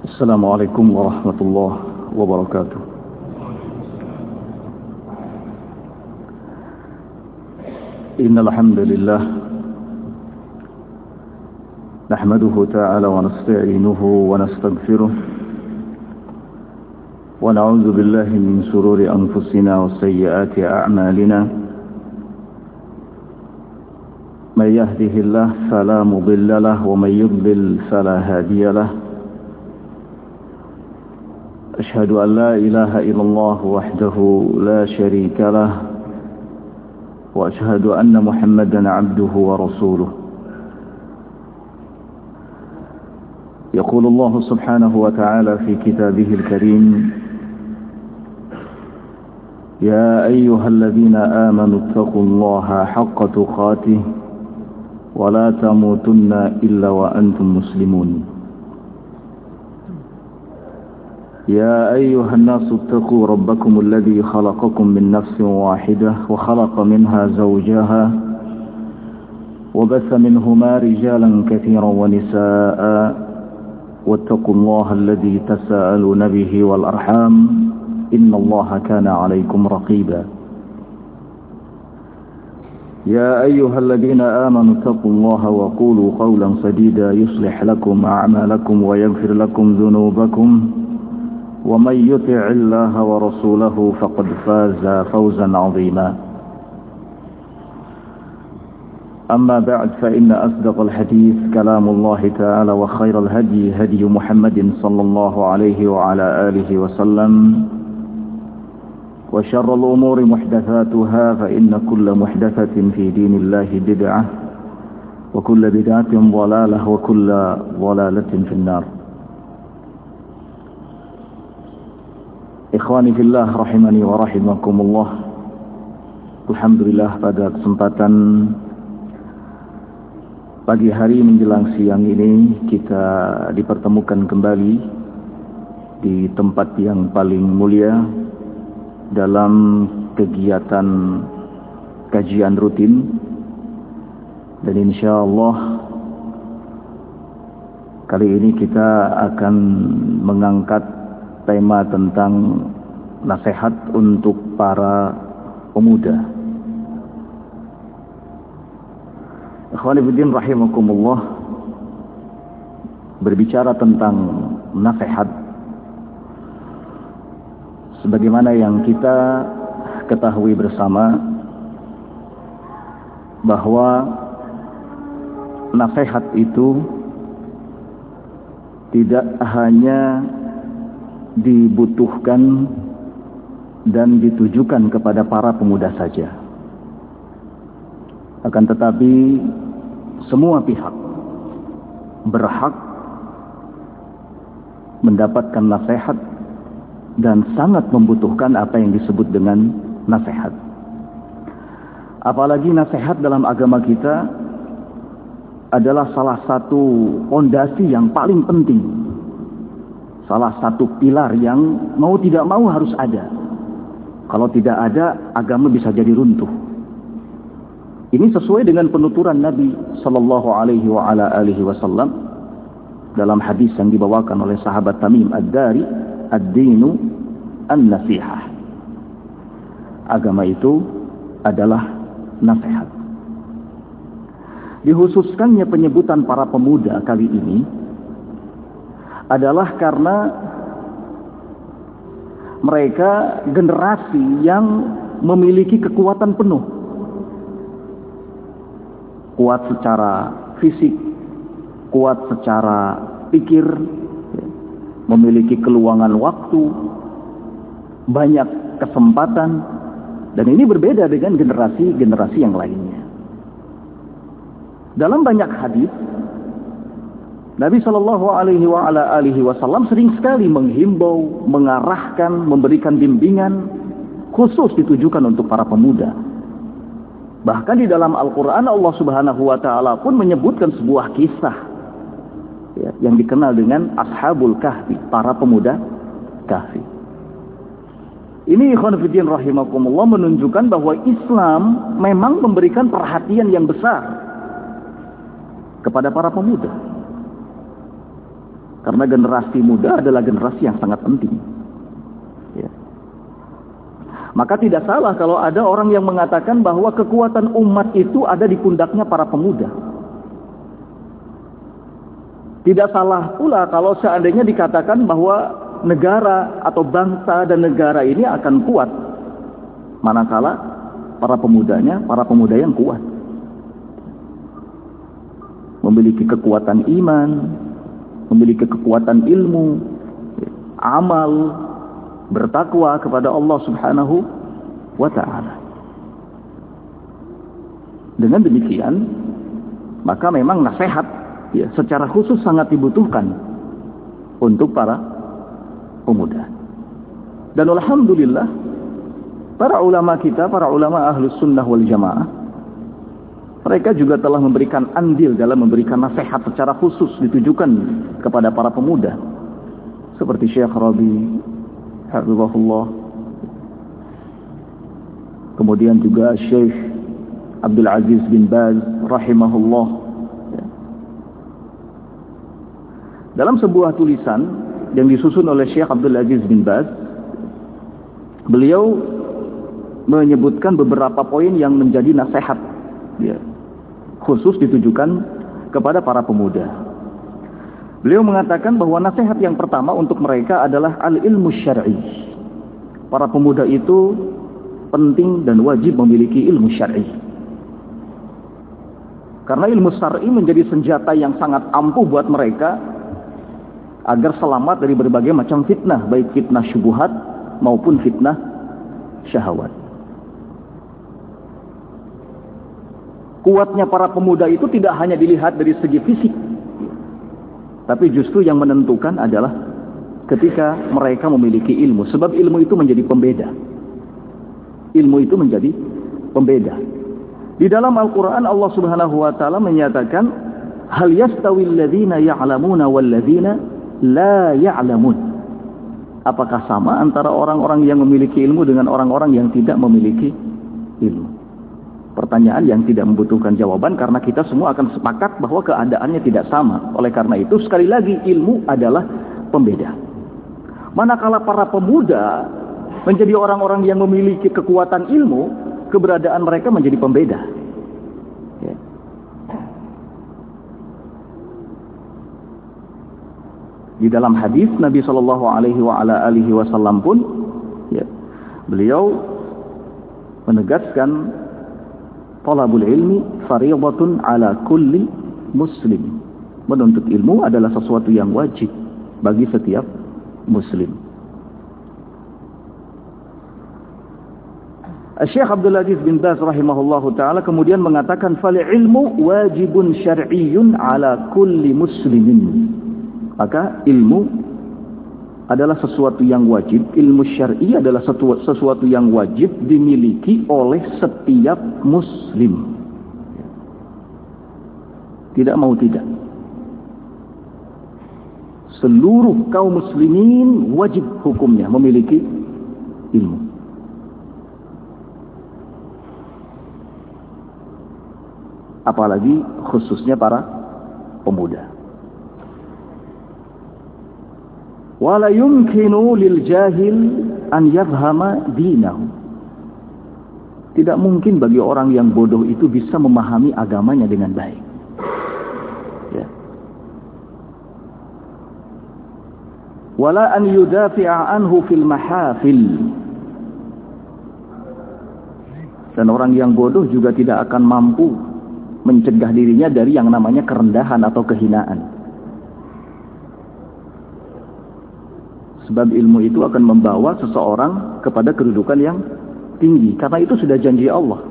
السلام عليكم ورحمة الله وبركاته. إن الحمد لله نحمده تعالى ونستعينه ونستغفره ونعوذ بالله من شرور أنفسنا وسيئات أعمالنا. من يهده الله فلا مضل له ومن يضلل فلا هادي له. أشهد أن لا إله إلا الله وحده لا شريك له وأشهد أن محمدا عبده ورسوله. يقول الله سبحانه وتعالى في كتابه الكريم: يا أيها الذين آمنوا اتقوا الله حق تقاته ولا تموتن إلا وأنتم مسلمون. يا أيها الناس اتقوا ربكم الذي خلقكم من نفس واحدة وخلق منها زوجها وبث منهما رجالا كثيرا ونساء واتقوا الله الذي تساءلون به والأرحام إن الله كان عليكم رقيبا. يا أيها الذين آمنوا اتقوا الله وقولوا قولا سديدا يصلح لكم أعمالكم ويغفر لكم ذنوبكم ومن يطع الله ورسوله فقد فاز فوزا عظيما. أما بعد فإن أصدق الحديث كلام الله تعالى وخير الهدي هدي محمد صلى الله عليه وعلى آله وسلم وشر الأمور محدثاتها فإن كل محدثة في دين الله بدعة وكل بدعة ضلالة وكل ضلالة في النار. Ikhwani fillah rahimani wa rahimakumullah. Alhamdulillah, pada kesempatan pagi hari menjelang siang ini kita dipertemukan kembali di tempat yang paling mulia dalam kegiatan kajian rutin, dan insyaallah kali ini kita akan mengangkat tema tentang nasihat untuk para pemuda. Ikhwani fillah rahimakumullah, berbicara tentang nasihat, sebagaimana yang kita ketahui bersama bahwa nasihat itu tidak hanya dibutuhkan dan ditujukan kepada para pemuda saja, akan tetapi semua pihak berhak mendapatkan nasihat dan sangat membutuhkan apa yang disebut dengan nasihat. Apalagi nasihat dalam agama kita adalah salah satu fondasi yang paling penting, salah satu pilar yang mau tidak mau harus ada. Kalau tidak ada, agama bisa jadi runtuh. Ini sesuai dengan penuturan Nabi sallallahu alaihi wa ala alihi wasallam dalam hadis yang dibawakan oleh sahabat Tamim Ad-Dari, ad-dinu an-nasihah. Agama itu adalah nasihat. Dikhususkannya penyebutan para pemuda kali ini adalah karena mereka generasi yang memiliki kekuatan penuh, kuat secara fisik, kuat secara pikir, memiliki keluangan waktu, banyak kesempatan, dan ini berbeda dengan generasi-generasi yang lainnya. Dalam banyak hadis, Nabi sallallahu alaihi wasallam sering sekali menghimbau, mengarahkan, memberikan bimbingan khusus ditujukan untuk para pemuda. Bahkan di dalam Al-Qur'an Allah Subhanahu wa taala pun menyebutkan sebuah kisah yang dikenal dengan Ashabul Kahfi, para pemuda Kahfi. Ini ikhwan fillah rahimakumullah menunjukkan bahwa Islam memang memberikan perhatian yang besar kepada para pemuda. Karena generasi muda adalah generasi yang sangat penting. Ya. Maka tidak salah kalau ada orang yang mengatakan bahwa kekuatan umat itu ada di pundaknya para pemuda. Tidak salah pula kalau seandainya dikatakan bahwa negara atau bangsa dan negara ini akan kuat manakala para pemuda yang kuat, memiliki kekuatan iman, memiliki kekuatan ilmu, amal, bertakwa kepada Allah Subhanahu wa ta'ala. Dengan demikian, maka memang nasihat secara khusus sangat dibutuhkan untuk para pemuda. Dan alhamdulillah, para ulama kita, para ulama Ahlus Sunnah wal Jamaah, mereka juga telah memberikan andil dalam memberikan nasihat secara khusus ditujukan kepada para pemuda. Seperti Syekh Rabi, hafizahullah. Kemudian juga Syekh Abdul Aziz bin Baz, rahimahullah. Dalam sebuah tulisan yang disusun oleh Syekh Abdul Aziz bin Baz, beliau menyebutkan beberapa poin yang menjadi nasihat khusus ditujukan kepada para pemuda. Beliau mengatakan bahwa nasihat yang pertama untuk mereka adalah al-ilmu syar'i. Para pemuda itu penting dan wajib memiliki ilmu syar'i. Karena ilmu syar'i menjadi senjata yang sangat ampuh buat mereka agar selamat dari berbagai macam fitnah, baik fitnah syubhat maupun fitnah syahwat. Kuatnya para pemuda itu tidak hanya dilihat dari segi fisik, tapi justru yang menentukan adalah ketika mereka memiliki ilmu. Sebab ilmu itu menjadi pembeda. Ilmu itu menjadi pembeda. Di dalam Al-Quran Allah Subhanahu wa ta'ala menyatakan, hal yastawil ladzina ya'lamuna wal ladzina la ya'lamun. Apakah sama antara orang-orang yang memiliki ilmu dengan orang-orang yang tidak memiliki ilmu? Pertanyaan yang tidak membutuhkan jawaban, karena kita semua akan sepakat bahwa keadaannya tidak sama. Oleh karena itu, sekali lagi, ilmu adalah pembeda. Manakala para pemuda menjadi orang-orang yang memiliki kekuatan ilmu, keberadaan mereka menjadi pembeda. Ya. Di dalam hadis Nabi Shallallahu Alaihi Wasallam pun, beliau menegaskan, talabul ilmi fardhatun ala kulli muslim. Menuntut ilmu adalah sesuatu yang wajib bagi setiap muslim. Syekh Abdul Aziz bin Baz rahimahullahu taala kemudian mengatakan, fal ilmu wajibun syar'iyyun ala kulli muslimin. Maka ilmu adalah sesuatu yang wajib, ilmu syar'i adalah sesuatu yang wajib dimiliki oleh setiap muslim. Tidak mau tidak. Seluruh kaum muslimin wajib hukumnya memiliki ilmu. Apalagi khususnya para pemuda. Wala yumkinu lil jahil an yafhama dinahu. Tidak mungkin bagi orang yang bodoh itu bisa memahami agamanya dengan baik. Ya. Wala an yudafi'a anhu fil mahafil. Dan orang yang bodoh juga tidak akan mampu mencegah dirinya dari yang namanya kerendahan atau kehinaan. Sebab ilmu itu akan membawa seseorang kepada kedudukan yang tinggi. Karena itu sudah janji Allah.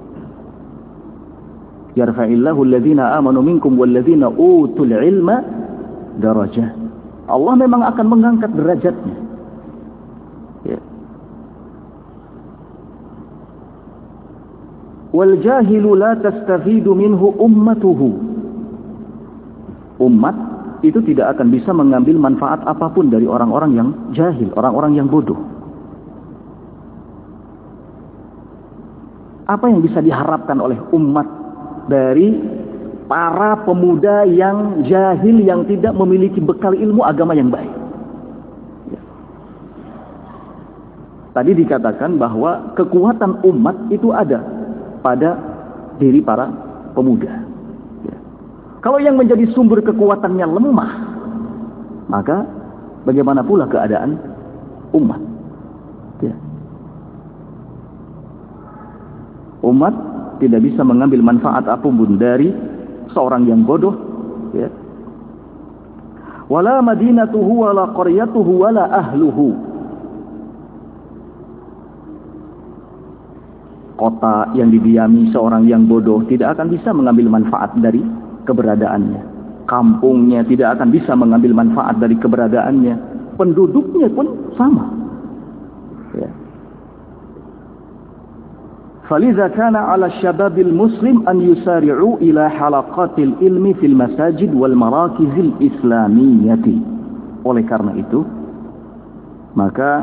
Yarfa'illahu alladhina amanu minkum walladhina utul ilma darajah. Allah memang akan mengangkat derajatnya. Ya. Wal jahilu la tastafidu minhu ummatuhu. Umat itu tidak akan bisa mengambil manfaat apapun dari orang-orang yang jahil, orang-orang yang bodoh. Apa yang bisa diharapkan oleh umat dari para pemuda yang jahil, yang tidak memiliki bekal ilmu agama yang baik. Ya. Tadi dikatakan bahwa kekuatan umat itu ada pada diri para pemuda. Ya. Kalau yang menjadi sumber kekuatannya lemah, maka bagaimana pula keadaan umat? Ya. Umat tidak bisa mengambil manfaat apapun dari seorang yang bodoh. Ya. Wala madinatuhu wala qaryatuhu wala ahluhu. Kota yang didiami seorang yang bodoh tidak akan bisa mengambil manfaat dari keberadaannya. Kampungnya tidak akan bisa mengambil manfaat dari keberadaannya. Penduduknya pun sama. Ya. Faliza kana 'ala syababil muslim an yusari'u ila halaqatil ilmi fil masajid wal marakizil islamiyati. Oleh karena itu, maka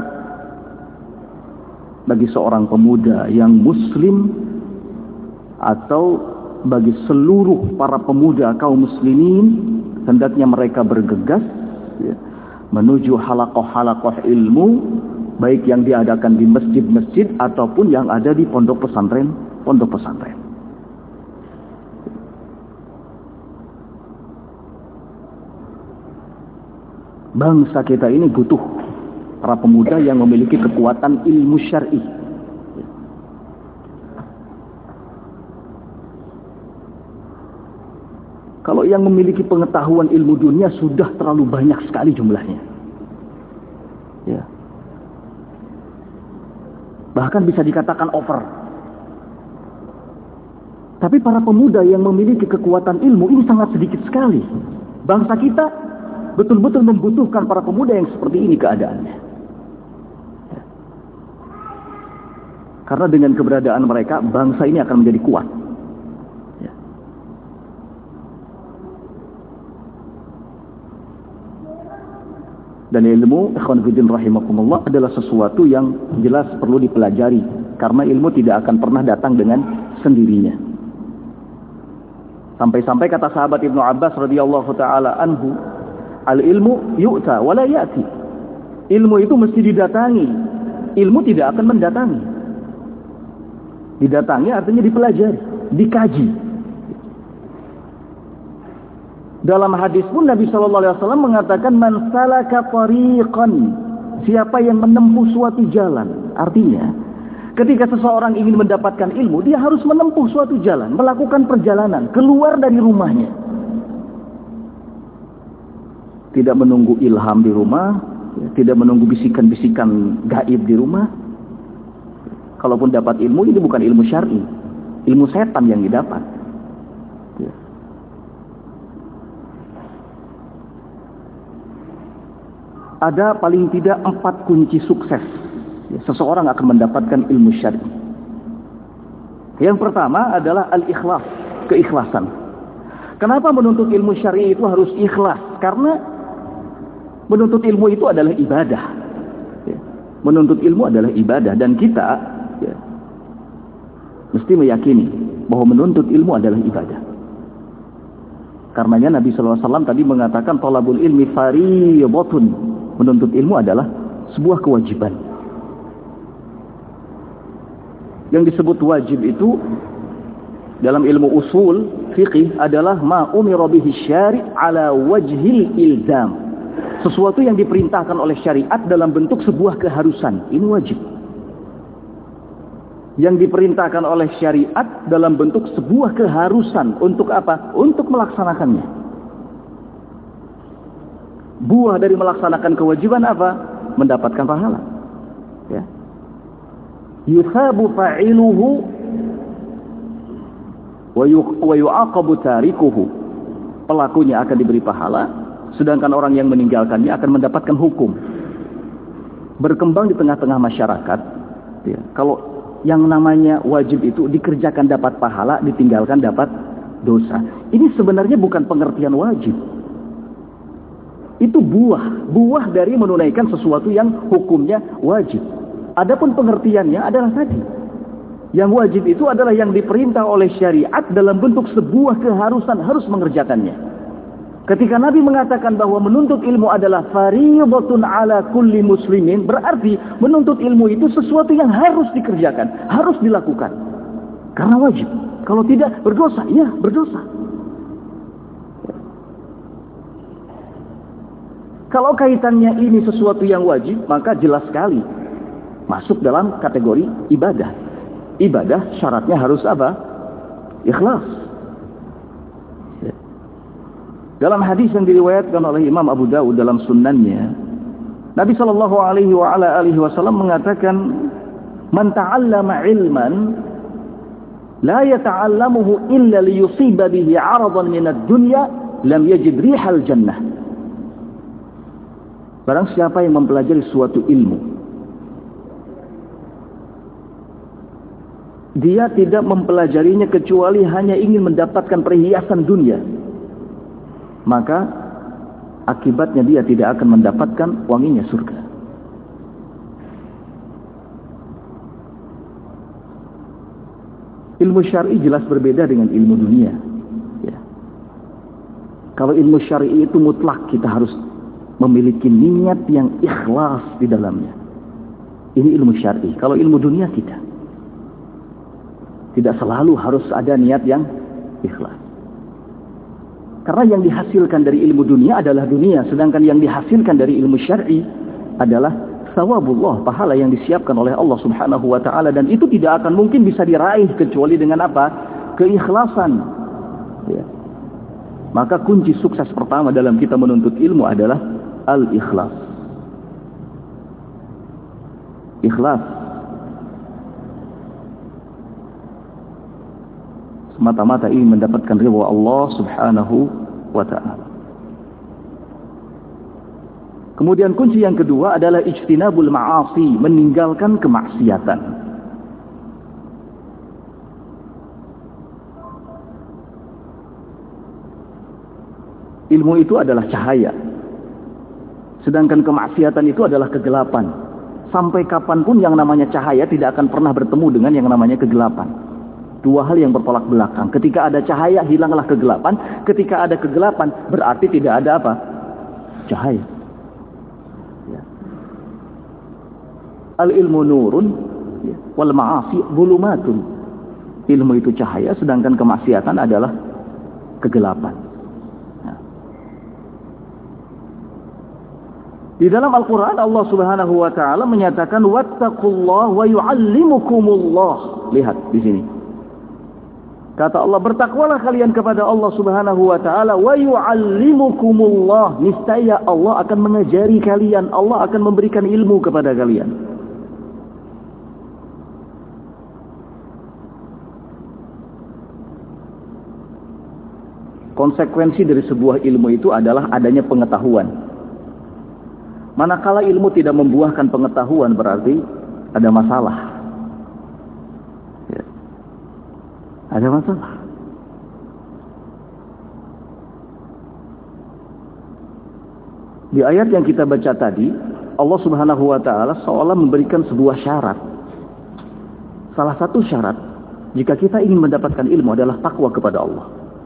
bagi seorang pemuda yang muslim atau bagi seluruh para pemuda kaum muslimin, hendaknya mereka bergegas ya, menuju halaqah-halaqah ilmu, baik yang diadakan di masjid-masjid ataupun yang ada di pondok pesantren. Bangsa kita ini butuh para pemuda yang memiliki kekuatan ilmu syar'i. Kalau yang memiliki pengetahuan ilmu dunia sudah terlalu banyak sekali jumlahnya. Ya. Bahkan bisa dikatakan over. Tapi para pemuda yang memiliki kekuatan ilmu ini sangat sedikit sekali. Bangsa kita betul-betul membutuhkan para pemuda yang seperti ini keadaannya. Ya. Karena dengan keberadaan mereka, bangsa ini akan menjadi kuat. Ya. Dan ilmu, ikhwan fillah rahimakumullah, adalah sesuatu yang jelas perlu dipelajari. Karena ilmu tidak akan pernah datang dengan sendirinya. Sampai-sampai kata sahabat Ibnu Abbas radhiyallahu taala anhu, al-ilmu yu'ta wa la ya'ti. Ilmu itu mesti didatangi. Ilmu tidak akan mendatangi. Didatangi artinya dipelajari, dikaji. Dalam hadis pun Nabi sallallahu alaihi wasallam mengatakan man salaka tariqan, siapa yang menempuh suatu jalan. Artinya, ketika seseorang ingin mendapatkan ilmu, dia harus menempuh suatu jalan, melakukan perjalanan keluar dari rumahnya. Tidak menunggu ilham di rumah, tidak menunggu bisikan-bisikan gaib di rumah. Kalaupun dapat ilmu, ini bukan ilmu syar'i, ilmu setan yang didapat. Ada paling tidak 4 kunci sukses seseorang akan mendapatkan ilmu syar'i. Yang pertama adalah al-ikhlas, keikhlasan. Kenapa menuntut ilmu syar'i itu harus ikhlas? Karena menuntut ilmu itu adalah ibadah. Menuntut ilmu adalah ibadah, dan kita mesti meyakini bahwa menuntut ilmu adalah ibadah. Karenanya Nabi sallallahu alaihi wasallam tadi mengatakan talabul ilmi fardhatun. Menuntut ilmu adalah sebuah kewajiban. Yang disebut wajib itu dalam ilmu usul fiqih adalah ma umira bihi syari' ala wajhil ilzam. Sesuatu yang diperintahkan oleh syariat dalam bentuk sebuah keharusan. Ini wajib. Yang diperintahkan oleh syariat dalam bentuk sebuah keharusan. Untuk apa? Untuk melaksanakannya. Buah dari melaksanakan kewajiban apa? Mendapatkan pahala. Ya. Yuthabu fa'iluhu wa yu'aqabu tarikuhu. Pelakunya akan diberi pahala, sedangkan orang yang meninggalkannya akan mendapatkan hukum. Berkembang di tengah-tengah masyarakat. Ya. Kalau yang namanya wajib itu dikerjakan dapat pahala, ditinggalkan dapat dosa. Ini sebenarnya bukan pengertian wajib. Itu buah dari menunaikan sesuatu yang hukumnya wajib. Adapun pengertiannya adalah tadi, Yang wajib itu adalah yang diperintah oleh syariat dalam bentuk sebuah keharusan, harus mengerjakannya. Ketika Nabi mengatakan bahwa menuntut ilmu adalah fardhatun ala kulli muslimin, berarti menuntut ilmu itu sesuatu yang harus dikerjakan, harus dilakukan. Karena wajib. Kalau tidak, berdosa. Ya, berdosa. Kalau kaitannya ini sesuatu yang wajib, maka jelas sekali masuk dalam kategori ibadah. Ibadah syaratnya harus apa? Ikhlas. Dalam hadis yang diriwayatkan oleh Imam Abu Dawud dalam sunannya, Nabi sallallahu alaihi wasallam mengatakan, "Man ta'allama ilman la yata'allamuhu illa liyusiba bihi 'aradan min ad-dunya, lam yajid rihal jannah." Barang siapa yang mempelajari suatu ilmu, dia tidak mempelajarinya kecuali hanya ingin mendapatkan perhiasan dunia, maka akibatnya dia tidak akan mendapatkan wanginya surga. Ilmu syar'i jelas berbeda dengan ilmu dunia. Ya. Kalau ilmu syar'i itu mutlak, kita harus memiliki niat yang ikhlas di dalamnya. Ini ilmu syar'i. Kalau ilmu dunia tidak selalu harus ada niat yang ikhlas. Karena yang dihasilkan dari ilmu dunia adalah dunia, sedangkan yang dihasilkan dari ilmu syar'i adalah thawabullah, pahala yang disiapkan oleh Allah Subhanahu wa taala, dan itu tidak akan mungkin bisa diraih kecuali dengan apa? Keikhlasan. Ya. Maka kunci sukses pertama dalam kita menuntut ilmu adalah al-ikhlas. Ikhlas. Semata-mata ingin mendapatkan ridha Allah Subhanahu wa ta'ala. Kemudian kunci yang kedua adalah ijtinabul ma'asi, meninggalkan kemaksiatan. Ilmu itu adalah cahaya, sedangkan kemaksiatan itu adalah kegelapan. Sampai kapanpun yang namanya cahaya tidak akan pernah bertemu dengan yang namanya kegelapan. Dua hal yang bertolak belakang. Ketika ada cahaya, hilanglah kegelapan. Ketika ada kegelapan, berarti tidak ada apa? Cahaya. Ya. Al-ilmu nurun, ya, wal ma'asi zulumatun. Ilmu itu cahaya, sedangkan kemaksiatan adalah kegelapan. Ya. Di dalam Al-Quran, Allah Subhanahu wa ta'ala menyatakan, wattaqullah wa yu'allimukumullah. Lihat di sini. Kata Allah, bertakwalah kalian kepada Allah Subhanahu wa ta'ala, wa yu'allimukumullah. Niscaya Allah akan mengajari kalian, Allah akan memberikan ilmu kepada kalian. Konsekuensi dari sebuah ilmu itu adalah adanya pengetahuan. Manakala ilmu tidak membuahkan pengetahuan, berarti ada masalah. Ada masalah. Di ayat yang kita baca tadi, Allah Subhanahu wa ta'ala seolah memberikan sebuah syarat. Salah satu syarat jika kita ingin mendapatkan ilmu adalah takwa kepada Allah.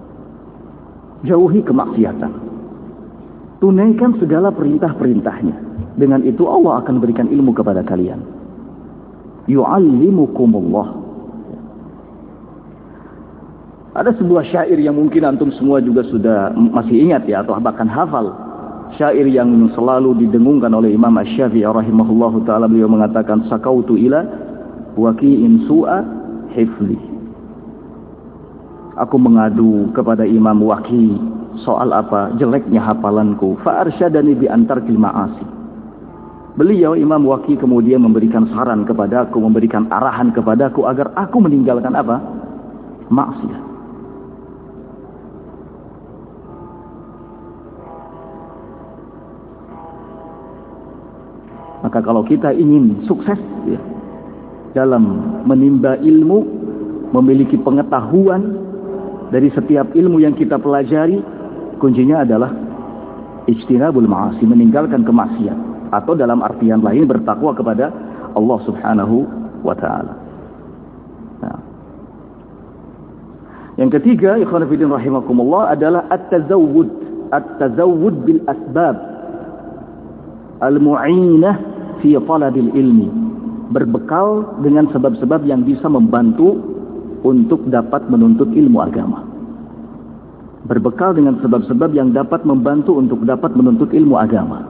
Jauhi kemaksiatan. Tunaikan segala perintah-perintahnya. Dengan itu Allah akan berikan ilmu kepada kalian. Yu'allimukumullah. Ada sebuah syair yang mungkin antum semua juga sudah masih ingat ya, atau bahkan hafal. Syair yang selalu didengungkan oleh Imam Asy-Syafi'i rahimahullahu ta'ala. Beliau mengatakan, sakautu ila waki'in su'a hifli. Aku mengadu kepada Imam Waki soal apa? Jeleknya hafalanku. Fa'arsyadani bi antarkil ma'asi. Beliau Imam Waki kemudian memberikan saran kepadaku, memberikan arahan kepadaku agar aku meninggalkan apa? Maksiat. Maka kalau kita ingin sukses ya, dalam menimba ilmu, memiliki pengetahuan dari setiap ilmu yang kita pelajari, kuncinya adalah ijtinabul ma'asi, meninggalkan kemaksiatan, atau dalam artian lain bertakwa kepada Allah Subhanahu wa ta'ala. Yang ketiga, ikhwan fillah rahimakumullah, adalah at-tazawwud bil asbab al-mu'inah fi talabil ilmi. Berbekal dengan sebab-sebab yang bisa membantu untuk dapat menuntut ilmu agama. Berbekal dengan sebab-sebab yang dapat membantu untuk dapat menuntut ilmu agama.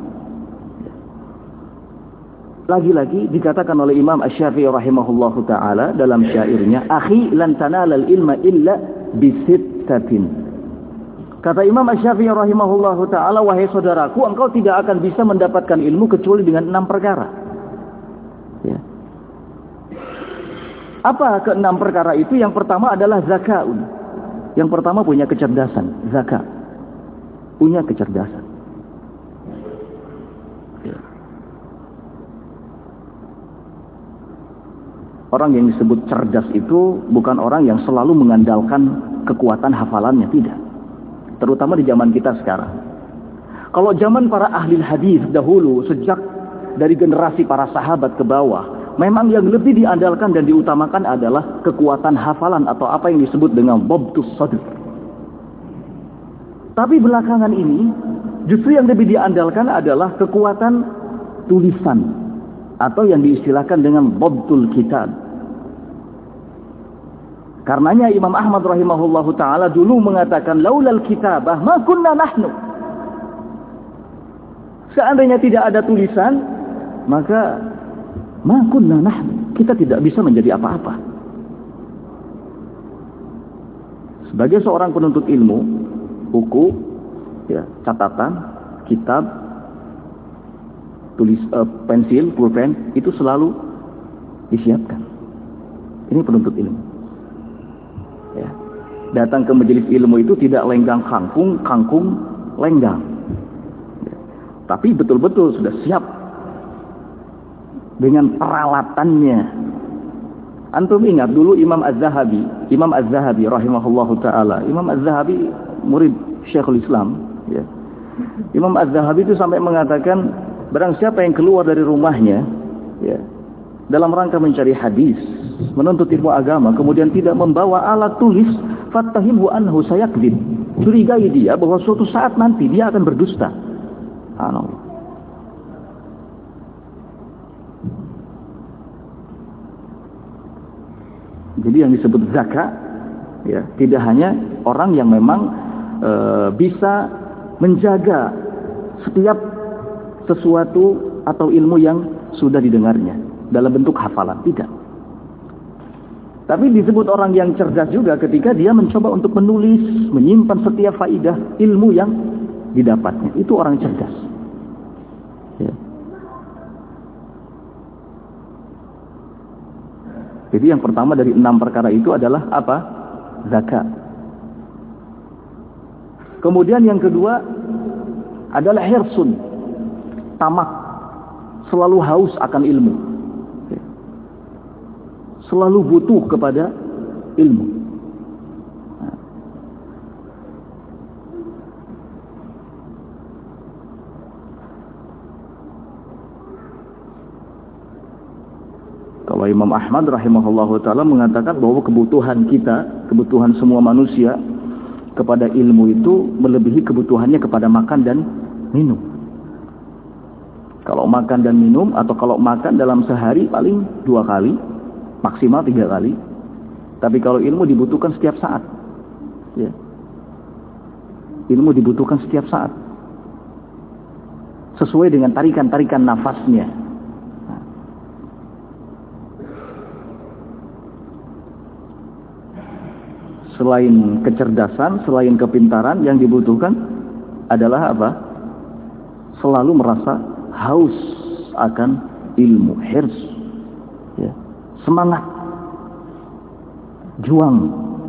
Lagi-lagi dikatakan oleh Imam Asy-Syafi'i rahimahullahu ta'ala dalam syairnya, "Akhi lan tanalal ilma illa bisittatin." Kata Imam Asy-Syafi'i rahimahullahu ta'ala, "Wahai saudaraku, engkau tidak akan bisa mendapatkan ilmu kecuali dengan 6 perkara." Ya. Apa ke-6 perkara itu? Yang pertama adalah zakaun. Yang pertama punya kecerdasan, zakat. Punya kecerdasan. Ya. Orang yang disebut cerdas itu bukan orang yang selalu mengandalkan kekuatan hafalannya, tidak. Terutama di zaman kita sekarang. Kalau zaman para ahli hadis dahulu, sejak dari generasi para sahabat ke bawah, memang yang lebih diandalkan dan diutamakan adalah kekuatan hafalan atau apa yang disebut dengan dhabtus sadr. Tapi belakangan ini justru yang lebih diandalkan adalah kekuatan tulisan atau yang diistilahkan dengan dhabtul kitab. Karenanya Imam Ahmad rahimahullahu ta'ala dulu mengatakan, "Laulal kitabah ma kunna nahnu." Seandainya tidak ada tulisan, maka ma kunna nahnu, kita tidak bisa menjadi apa-apa. Sebagai seorang penuntut ilmu, buku, ya, catatan, kitab, pensil, pulpen, itu selalu disiapkan. Ini penuntut ilmu. Ya. Datang ke majelis ilmu itu tidak lenggang kangkung lenggang. Ya. Tapi betul-betul sudah siap dengan peralatannya. Antum ingat dulu Imam Az-Zahabi rahimahullahu ta'ala. Imam Az-Zahabi murid Syekhul Islam. Ya. Imam Az-Zahabi itu sampai mengatakan, barang siapa yang keluar dari rumahnya, ya, dalam rangka mencari hadis, menuntut ilmu agama, kemudian tidak membawa alat tulis, fattahimhu anhu sayakdzib. Curigai dia bahwa suatu saat nanti dia akan berdusta. Subhanallah. Jadi yang disebut zakat, ya, tidak hanya orang yang memang bisa menjaga setiap sesuatu atau ilmu yang sudah didengarnya dalam bentuk hafalan, tidak. Tapi disebut orang yang cerdas juga ketika dia mencoba untuk menulis, menyimpan setiap faidah ilmu yang didapatnya. Itu orang cerdas. Ya. Jadi yang pertama dari 6 perkara itu adalah apa? Zakat. Kemudian yang kedua adalah hirsun, tamak, selalu haus akan ilmu, selalu butuh kepada ilmu. Kalau Imam Ahmad rahimahullahu ta'ala mengatakan bahwa kebutuhan kita, kebutuhan semua manusia kepada ilmu itu melebihi kebutuhannya kepada makan dan minum. Kalau makan dan minum, atau kalau makan dalam sehari paling 2 kali, maksimal 3 kali. Tapi kalau ilmu dibutuhkan setiap saat. Ya. Ilmu dibutuhkan setiap saat. Sesuai dengan tarikan-tarikan nafasnya. Selain kecerdasan, selain kepintaran, yang dibutuhkan adalah apa? Selalu merasa haus akan ilmu, hirs, ya. Semangat, juang.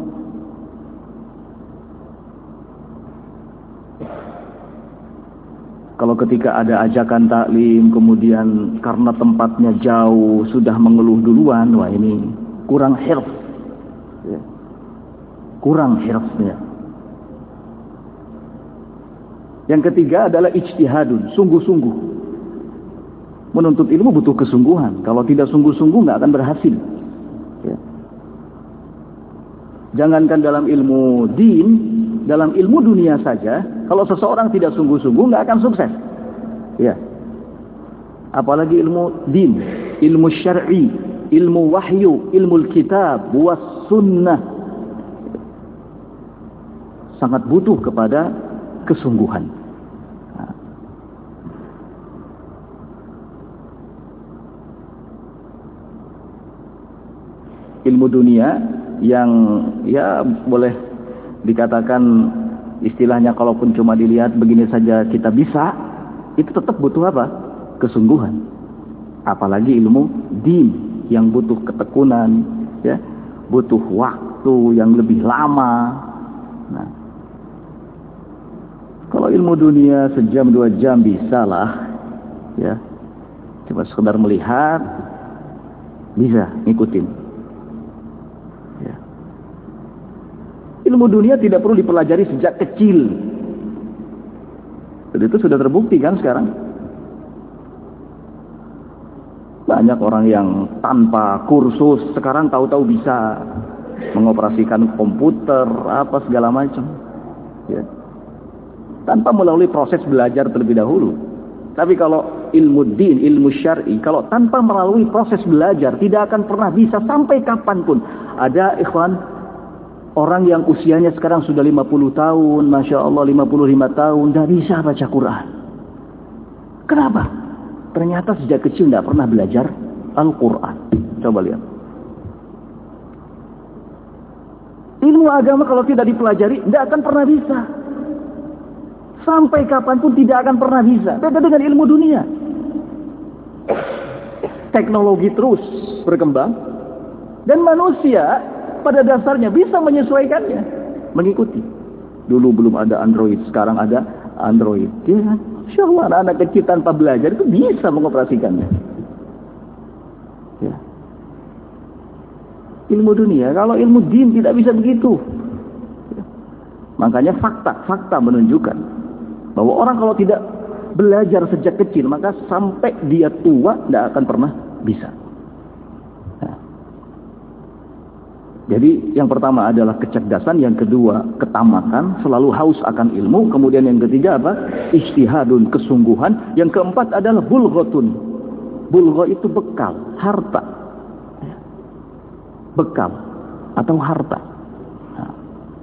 Kalau ketika ada ajakan taklim, kemudian karena tempatnya jauh, sudah mengeluh duluan, wah ini kurang hirs, ya. Kurang hirsnya. Yang ketiga adalah ijtihadun, sungguh-sungguh. Menuntut ilmu butuh kesungguhan. Kalau tidak sungguh-sungguh nggak akan berhasil. Ya. Jangankan dalam ilmu din, dalam ilmu dunia saja, kalau seseorang tidak sungguh-sungguh nggak akan sukses. Ya. Apalagi ilmu din, ilmu syar'i, ilmu wahyu, ilmu kitab, was sunnah. Sangat butuh kepada kesungguhan. Ilmu dunia yang ya boleh dikatakan istilahnya kalaupun cuma dilihat begini saja kita bisa, itu tetap butuh apa? Kesungguhan. Apalagi ilmu din yang butuh ketekunan, ya, butuh waktu yang lebih lama. Nah, kalau ilmu dunia sejam 2 jam bisa lah, ya, cuma sekedar melihat bisa ngikutin. Ilmu dunia tidak perlu dipelajari sejak kecil. Dan itu sudah terbukti kan sekarang. Banyak orang yang tanpa kursus sekarang tahu-tahu bisa mengoperasikan komputer, apa segala macam. Ya. Tanpa melalui proses belajar terlebih dahulu. Tapi kalau ilmu din, ilmu syar'i, kalau tanpa melalui proses belajar, tidak akan pernah bisa sampai kapanpun. Ada ikhwan, orang yang usianya sekarang sudah 50 tahun, Masya Allah 55 tahun, tidak bisa baca Quran. Kenapa? Ternyata sejak kecil tidak pernah belajar Al-Quran. Coba lihat. Ilmu agama kalau tidak dipelajari, tidak akan pernah bisa. Sampai kapanpun tidak akan pernah bisa. Beda dengan ilmu dunia. Teknologi terus berkembang. Dan manusia pada dasarnya bisa menyesuaikannya, mengikuti. Dulu belum ada Android, sekarang ada Android. Ya kan? Insya Allah anak kecil tanpa belajar itu bisa mengoperasikannya. Ya. Ilmu dunia, kalau ilmu din tidak bisa begitu. Ya. Makanya fakta menunjukkan bahwa orang kalau tidak belajar sejak kecil, maka sampai dia tua tidak akan pernah bisa. Jadi yang pertama adalah kecerdasan, yang kedua ketamakan, selalu haus akan ilmu, kemudian yang ketiga apa? Ijtihadun, kesungguhan, yang keempat adalah bulghatun. Bulghah itu bekal, harta. Bekal atau harta. Nah.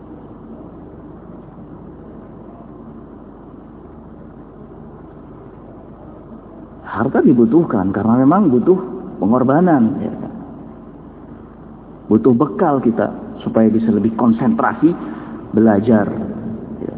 Harta dibutuhkan karena memang butuh pengorbanan, ya. Butuh bekal kita supaya bisa lebih konsentrasi belajar. Ya.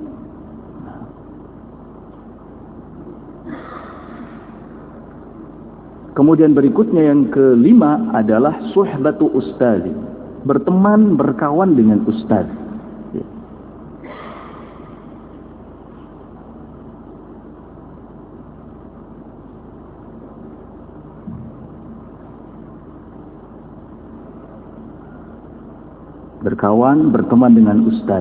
Kemudian berikutnya yang kelima adalah suhbatu ustazi. Berteman, berkawan dengan ustaz. Ya. Berkawan, berteman dengan ustaz.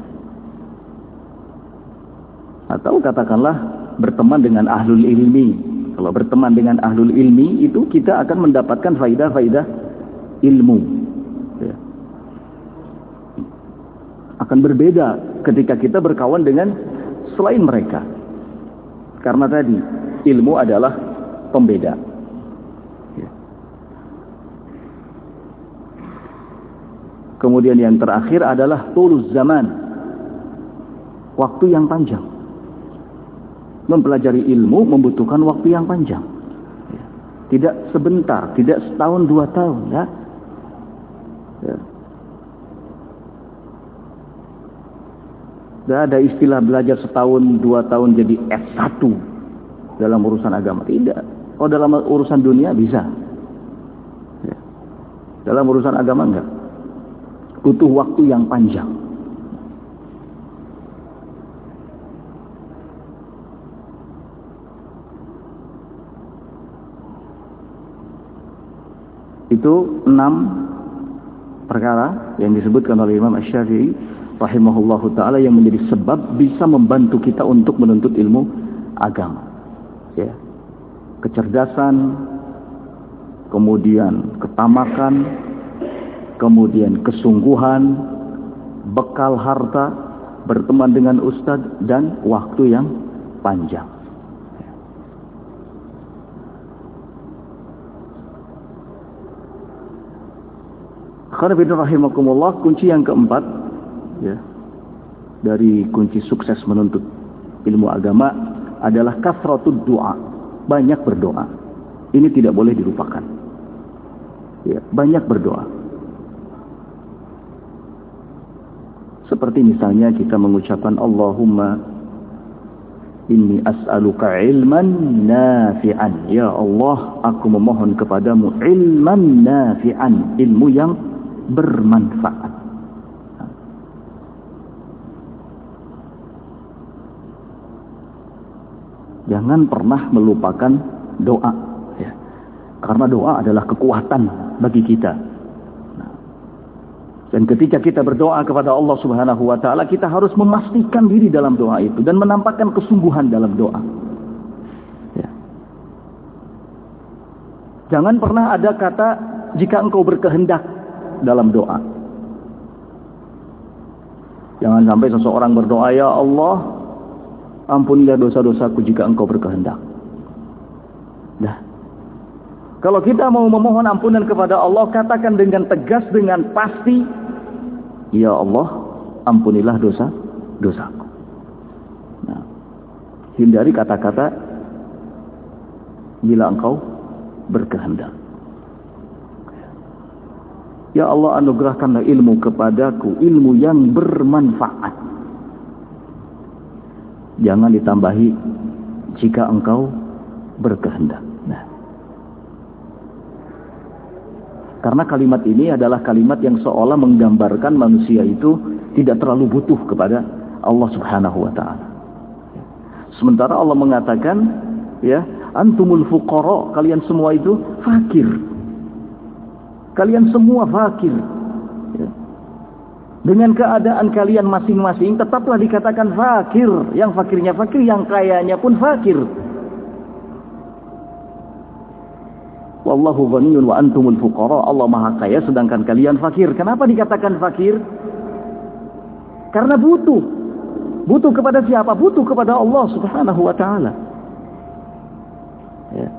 Atau katakanlah berteman dengan ahlul ilmi. Kalau berteman dengan ahlul ilmi itu kita akan mendapatkan faidah-faidah ilmu. Ya. Akan berbeda ketika kita berkawan dengan selain mereka. Karena tadi ilmu adalah pembeda. Kemudian yang terakhir adalah tulus zaman. Waktu yang panjang. Mempelajari ilmu membutuhkan waktu yang panjang. Tidak sebentar, tidak setahun 2 tahun. Ya. Tidak ada istilah belajar setahun 2 tahun jadi S1 dalam urusan agama. Tidak. Oh, dalam urusan dunia bisa. Ya. Dalam urusan agama enggak. Butuh waktu yang panjang. Itu 6 perkara yang disebutkan oleh Imam Asy-Syafi'i rahimahullahu ta'ala yang menjadi sebab bisa membantu kita untuk menuntut ilmu agama. Ya. Kecerdasan, kemudian ketamakan, kemudian kesungguhan, bekal harta, berteman dengan ustadz, dan waktu yang panjang. Khairuddin rahimakumullah, kunci yang keempat ya, dari kunci sukses menuntut ilmu agama adalah kasratud doa, banyak berdoa. Ini tidak boleh dilupakan. Ya, banyak berdoa. Seperti misalnya kita mengucapkan Allahumma inni as'aluka ilman nafi'an. Ya Allah, aku memohon kepadamu ilman nafi'an, ilmu yang bermanfaat. Jangan pernah melupakan doa ya. Karena doa adalah kekuatan bagi kita. Dan ketika kita berdoa kepada Allah Subhanahu wa taala, kita harus memastikan diri dalam doa itu dan menampakkan kesungguhan dalam doa. Ya. Jangan pernah ada kata jika engkau berkehendak dalam doa. Jangan sampai seseorang berdoa, ya Allah, ampunilah dosa-dosaku jika engkau berkehendak. Nah, kalau kita mau memohon ampunan kepada Allah, katakan dengan tegas, dengan pasti, ya Allah, ampunilah dosa-dosaku. Nah, hindari kata-kata bila engkau berkehendak. Ya Allah, anugerahkanlah ilmu kepadaku, ilmu yang bermanfaat. Jangan ditambahi jika engkau berkehendak. Nah, karena kalimat ini adalah kalimat yang seolah menggambarkan manusia itu tidak terlalu butuh kepada Allah Subhanahu wa taala. Sementara Allah mengatakan, ya, antumul fuqara, kalian semua itu fakir. Kalian semua fakir. Ya. Dengan keadaan kalian masing-masing tetaplah dikatakan fakir. Yang fakirnya fakir, yang kayanya pun fakir. Wallahu ghaniyun wa antumul fuqara. Allah Maha Kaya sedangkan kalian fakir. Kenapa dikatakan fakir? Karena butuh. Butuh kepada siapa? Butuh kepada Allah Subhanahu wa taala. Ya.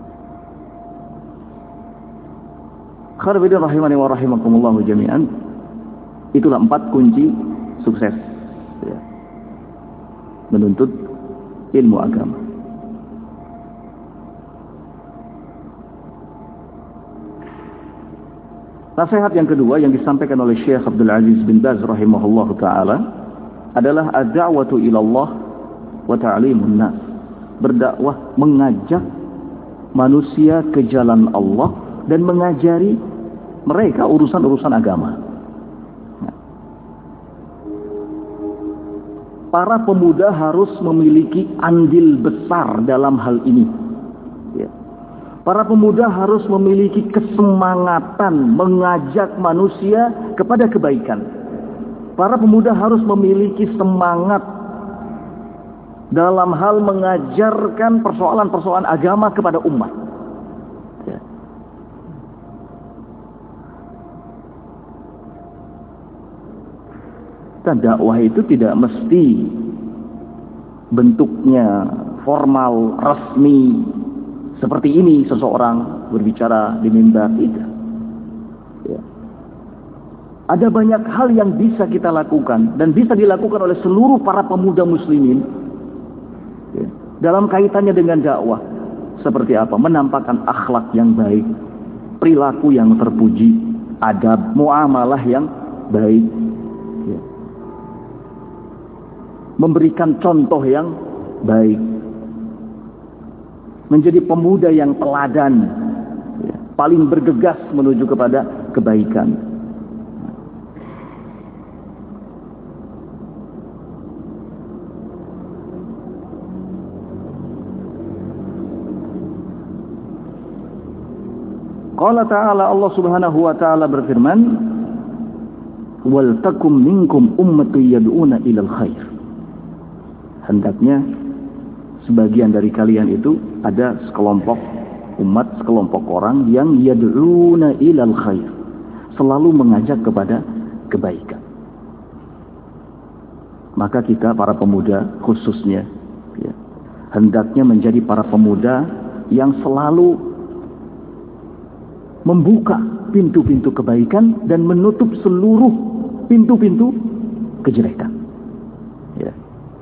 Khairuddin rahimani wa rahimakumullah jami'an. Itulah 4 kunci sukses ya, menuntut ilmu agama. Nasihat yang kedua yang disampaikan oleh Syekh Abdul Aziz bin Baz rahimahullah ta'ala adalah ad-da'watu ilallah wa ta'limun nas. Berdakwah, mengajak manusia ke jalan Allah dan mengajari mereka urusan-urusan agama. Para pemuda harus memiliki andil besar dalam hal ini. Ya. Para pemuda harus memiliki kesemangatan mengajak manusia kepada kebaikan. Para pemuda harus memiliki semangat dalam hal mengajarkan persoalan-persoalan agama kepada umat. Ya. Dan dakwah itu tidak mesti bentuknya formal, resmi. Seperti ini seseorang berbicara di mimbar, tidak. Ya. Ada banyak hal yang bisa kita lakukan dan bisa dilakukan oleh seluruh para pemuda muslimin ya, dalam kaitannya dengan dakwah. Seperti apa? Menampakkan akhlak yang baik, perilaku yang terpuji, adab, muamalah yang baik. Ya. Memberikan contoh yang baik, menjadi pemuda yang teladan ya, paling bergegas menuju kepada kebaikan. Qala ta'ala, Allah Subhanahu wa ta'ala berfirman, wal takum minkum ummatun yad'una ilal khair. Hendaknya sebagian dari kalian itu ada sekelompok umat, sekelompok orang yang yad'una ilal khair, selalu mengajak kepada kebaikan. Maka kita para pemuda khususnya, ya, hendaknya menjadi para pemuda yang selalu membuka pintu-pintu kebaikan dan menutup seluruh pintu-pintu kejelekan. Ya.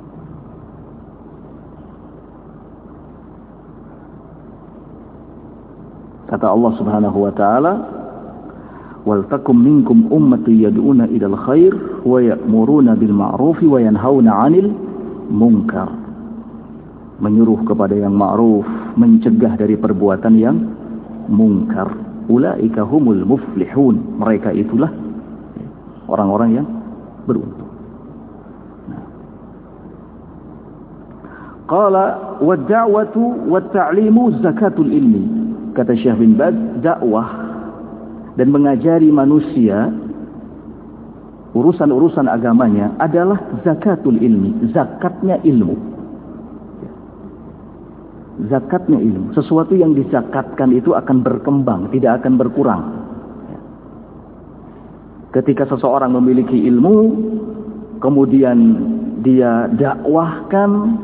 Kata Allah Subhanahu wa taala, "Wal takum minkum ummatun yad'una ilal khair wa ya'muruna bil ma'ruf wa yanhauna 'anil munkar." Menyuruh kepada yang ma'ruf, mencegah dari perbuatan yang munkar. Ulaika humul muflihun. Mereka itulah orang-orang yang beruntung. Qala wad-da'watu wat-ta'limu zakatul ilmi. Kata Syekh bin Baz, dakwah dan mengajari manusia urusan-urusan agamanya adalah zakatul ilmi, zakatnya ilmu. Zakatnya ilmu. Sesuatu yang dizakatkan itu akan berkembang, tidak akan berkurang. Ketika seseorang memiliki ilmu, kemudian dia dakwahkan,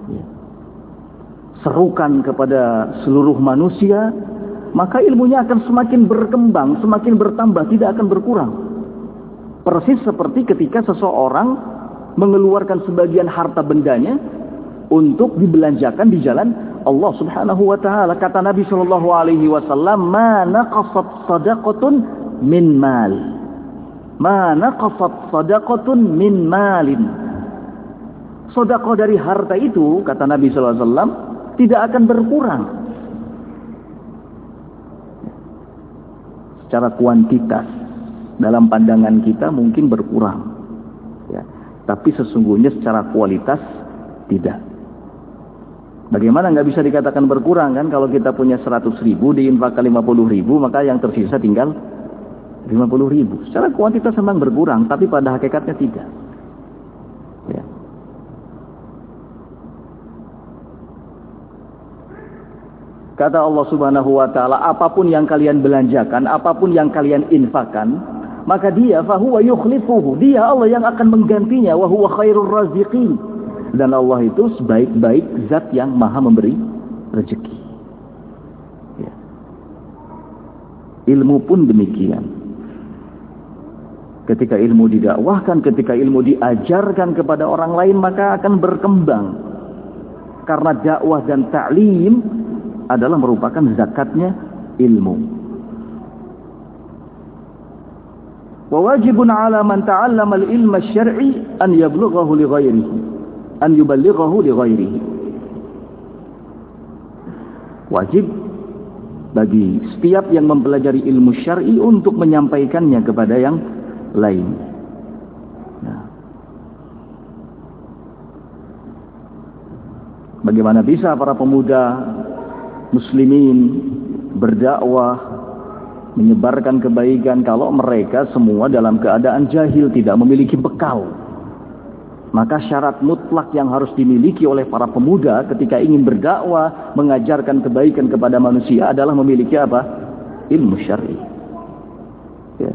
serukan kepada seluruh manusia, maka ilmunya akan semakin berkembang, semakin bertambah, tidak akan berkurang. Persis seperti ketika seseorang mengeluarkan sebagian harta bendanya untuk dibelanjakan di jalan Allah Subhanahu wa taala. Kata Nabi sallallahu alaihi wasallam, "Ma naqasat shadaqatun min mal." Ma naqasat shadaqatun min malin. Sedekah dari harta itu, kata Nabi sallallahu alaihi wasallam, tidak akan berkurang. Secara kuantitas dalam pandangan kita mungkin berkurang, ya. Tapi sesungguhnya secara kualitas tidak. Bagaimana nggak bisa dikatakan berkurang kan? Kalau kita punya 100.000 diinfakkan 50.000, maka yang tersisa tinggal 50.000. Secara kuantitas memang berkurang, tapi pada hakikatnya tidak. Ya. Kata Allah Subhanahu wa taala, apapun yang kalian belanjakan, apapun yang kalian infakkan, maka dia fahuwa yukhlifuhu. Dia Allah yang akan menggantinya, wa huwa khairur raziqin. Dan Allah itu sebaik-baik zat yang maha memberi rezeki. Ya. Ilmu pun demikian. Ketika ilmu didakwahkan, ketika ilmu diajarkan kepada orang lain, maka akan berkembang. Karena dakwah dan ta'lim adalah merupakan zakatnya ilmu. Wa wajibun 'ala man ta'allama al-ilma asy-syar'i an yablughahu li ghairihi, an yuballighahu li ghairihi. Wajib bagi setiap yang mempelajari ilmu syar'i untuk menyampaikannya kepada yang lain. Nah, bagaimana bisa para pemuda muslimin berdakwah, menyebarkan kebaikan kalau mereka semua dalam keadaan jahil, tidak memiliki bekal? Maka syarat mutlak yang harus dimiliki oleh para pemuda ketika ingin berdakwah, mengajarkan kebaikan kepada manusia adalah memiliki apa? Ilmu syar'i. Ya.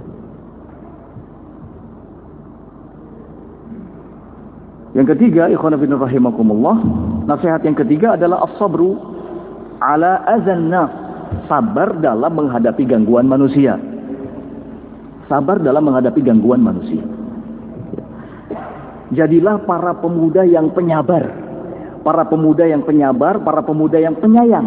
Yang ketiga, ikhwan fillah rahimakumullah, nasihat yang ketiga adalah as-sabru ala azan nas, sabar dalam menghadapi gangguan manusia. Sabar dalam menghadapi gangguan manusia. Jadilah para pemuda yang penyabar, para pemuda yang penyabar, para pemuda yang penyayang.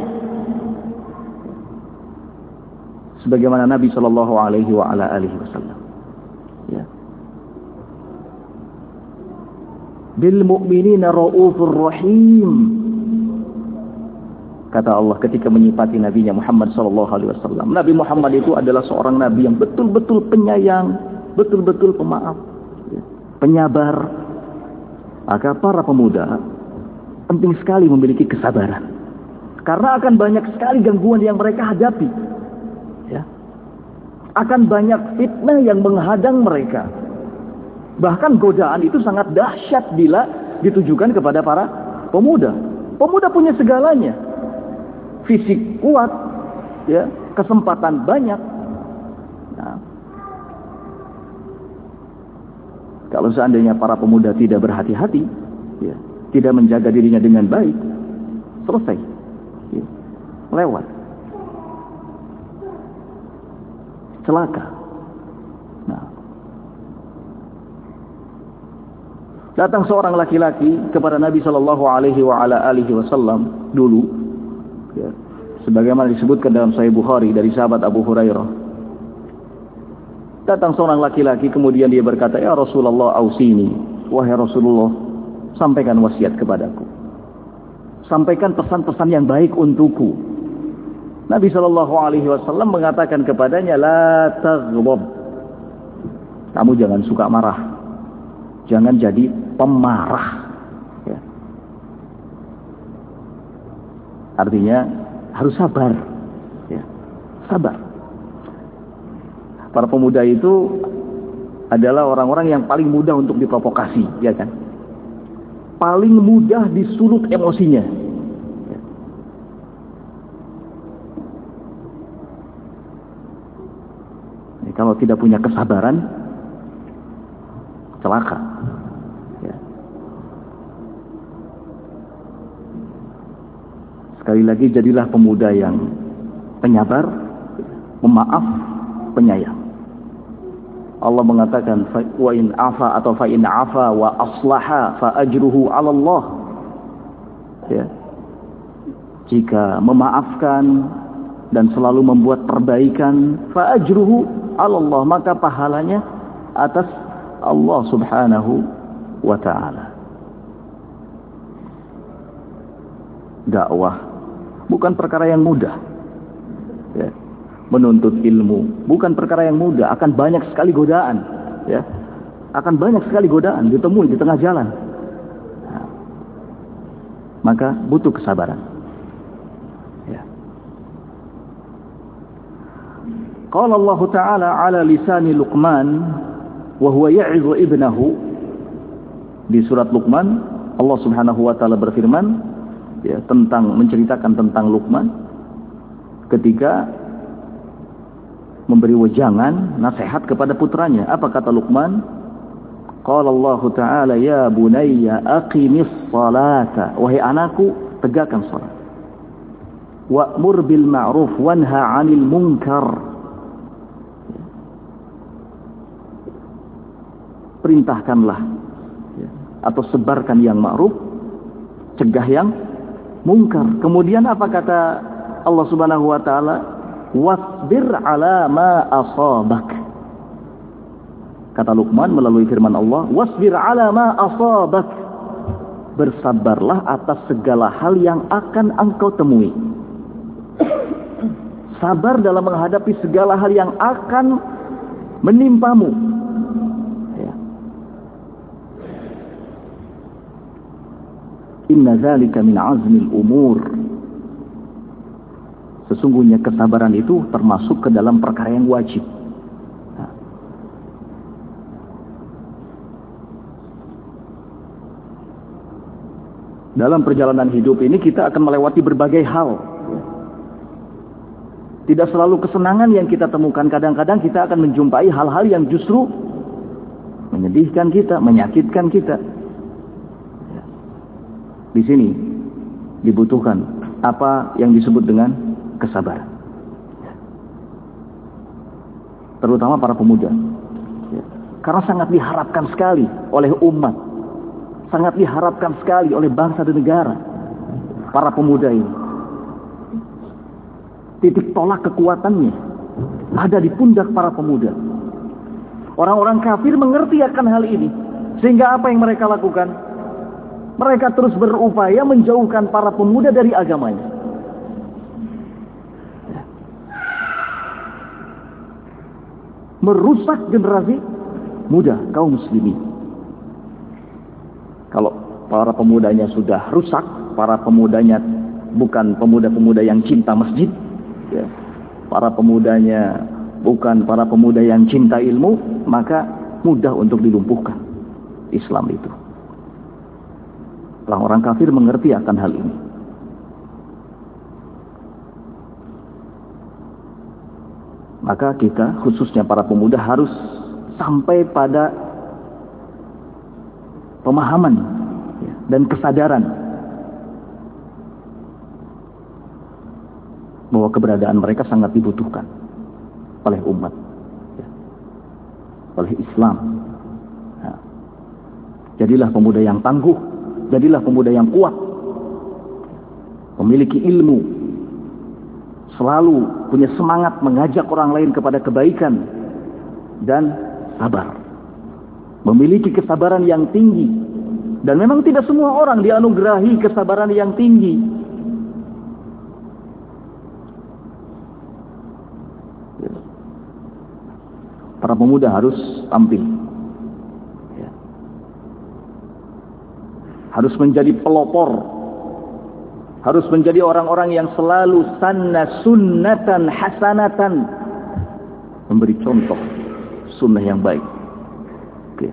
Sebagaimana Nabi sallallahu alaihi wasallam. Ya. Bil mu'minina raufur rahim. Kata Allah ketika menyifati Nabi Muhammad SAW. Nabi Muhammad itu adalah seorang Nabi yang betul-betul penyayang, betul-betul pemaaf, penyabar. Maka para pemuda penting sekali memiliki kesabaran. Karena akan banyak sekali gangguan yang mereka hadapi. Ya. Akan banyak fitnah yang menghadang mereka. Bahkan godaan itu sangat dahsyat bila ditujukan kepada para pemuda. Pemuda punya segalanya. Fisik kuat, ya, kesempatan banyak. Nah, Kalau seandainya para pemuda tidak berhati-hati, ya, tidak menjaga dirinya dengan baik, selesai, ya, lewat, celaka. Nah, datang seorang laki-laki kepada Nabi Shallallahu Alaihi Wasallam dulu, ya, sebagaimana disebutkan dalam Sahih Bukhari dari sahabat Abu Hurairah. Datang seorang laki-laki, kemudian dia berkata, ya Rasulullah, ausini, wahai Rasulullah, sampaikan wasiat kepadaku, sampaikan pesan-pesan yang baik untukku. Nabi SAW mengatakan kepadanya, la taghdab, kamu jangan suka marah, jangan jadi pemarah, ya. Artinya harus sabar, ya, sabar. Para pemuda itu adalah orang-orang yang paling mudah untuk diprovokasi, ya kan? Paling mudah disulut emosinya. Ya, kalau tidak punya kesabaran, celaka. Ya. Sekali lagi, jadilah pemuda yang penyabar, pemaaf, penyayang. Allah mengatakan wa in afa atau fa in afa wa aslaha fa ajruhu 'ala Allah. Ya. Jika memaafkan dan selalu membuat perbaikan, fa ajruhu 'ala Allah, maka pahalanya atas Allah Subhanahu wa taala. Dakwah bukan perkara yang mudah. Ya. Menuntut ilmu bukan perkara yang mudah, akan banyak sekali godaan, ya, akan banyak sekali godaan ditemui di tengah jalan. Nah, maka butuh kesabaran. Ya. Qala Allah Ta'ala ala lisani Luqman wa huwa ya'izu ibnahu. Di surat Luqman, Allah Subhanahu wa taala berfirman, ya, tentang menceritakan tentang Luqman ketika memberi wejangan, nasihat kepada putranya. Apa kata Luqman? Qala Allah Ta'ala, ya bunayya aqimis salata, wahai anakku, tegakkan salat. Wa'mur bil ma'ruf wanha 'anil munkar. Perintahkanlah, ya, atau sebarkan yang ma'ruf, cegah yang mungkar. Kemudian apa kata Allah Subhanahu wa taala? Wasbir ala ma asabak. Kata Luqman melalui firman Allah, wasbir ala ma asabak, bersabarlah atas segala hal yang akan engkau temui. Sabar dalam menghadapi segala hal yang akan menimpamu, ya. Inna dzalika min azmil umur. Sesungguhnya kesabaran itu termasuk ke dalam perkara yang wajib. Nah. Dalam perjalanan hidup ini kita akan melewati berbagai hal. Tidak selalu kesenangan yang kita temukan. Kadang-kadang kita akan menjumpai hal-hal yang justru menyedihkan kita, menyakitkan kita. Di sini dibutuhkan apa yang disebut dengan kesabaran, terutama para pemuda, ya. Karena sangat diharapkan sekali oleh umat, sangat diharapkan sekali oleh bangsa dan negara. Para pemuda ini, titik tolak kekuatannya ada di pundak para pemuda. Orang-orang kafir mengerti akan hal ini, sehingga apa yang mereka lakukan? Mereka terus berupaya menjauhkan para pemuda dari agamanya. Merusak generasi muda kaum muslimin. Kalau para pemudanya sudah rusak, para pemudanya bukan pemuda-pemuda yang cinta masjid, ya, para pemudanya bukan para pemuda yang cinta ilmu, maka mudah untuk dilumpuhkan Islam itu. Orang-orang kafir mengerti akan hal ini. Maka kita, khususnya para pemuda, harus sampai pada pemahaman ya, dan kesadaran bahwa keberadaan mereka sangat dibutuhkan oleh umat, ya, oleh Islam. Ya. Jadilah pemuda yang tangguh, jadilah pemuda yang kuat, memiliki ilmu, selalu punya semangat mengajak orang lain kepada kebaikan, dan sabar. Memiliki kesabaran yang tinggi. Dan memang tidak semua orang dianugerahi kesabaran yang tinggi. Para pemuda harus tampil. Ya. Harus menjadi pelopor. Harus menjadi orang-orang yang selalu sanna sunnatan hasanatan. Memberi contoh sunnah yang baik. Oke.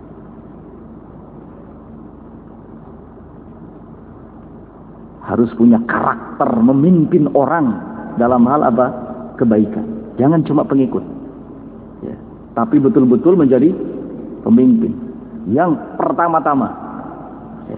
Harus punya karakter memimpin orang dalam hal apa? Kebaikan. Jangan cuma pengikut. Ya. Tapi betul-betul menjadi pemimpin yang pertama-tama. Ya.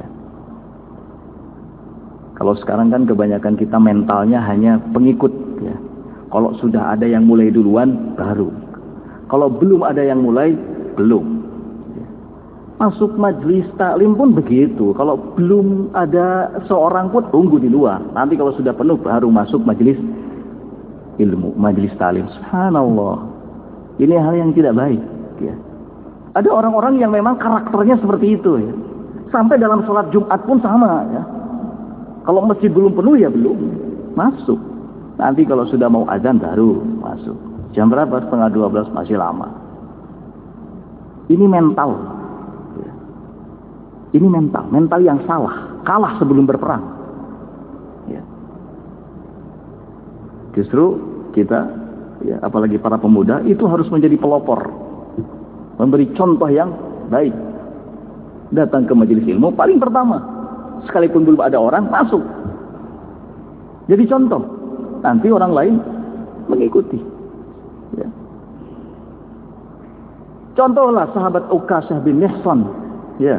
Kalau sekarang kan kebanyakan kita mentalnya hanya pengikut. Ya. Kalau sudah ada yang mulai duluan, baru. Kalau belum ada yang mulai, belum. Masuk majelis taklim pun begitu. Kalau belum ada seorang pun tunggu di luar. Nanti kalau sudah penuh baru masuk majelis ilmu, majelis taklim. Subhanallah. Ini hal yang tidak baik. Ya. Ada orang-orang yang memang karakternya seperti itu. Ya. Sampai dalam sholat Jumat pun sama. Ya. Kalau masjid belum penuh ya belum masuk. Nanti kalau sudah mau azan baru masuk. Jam berapa? 11:30 masih lama. Ini mental. Ini mental yang salah, kalah sebelum berperang. Ya. Justru kita, ya, apalagi para pemuda, itu harus menjadi pelopor, memberi contoh yang baik. Datang ke majelis ilmu paling pertama, sekalipun belum ada orang masuk. Jadi contoh, nanti orang lain mengikuti. Ya. Contohlah sahabat Uqasyah bin Mihsan. Ya.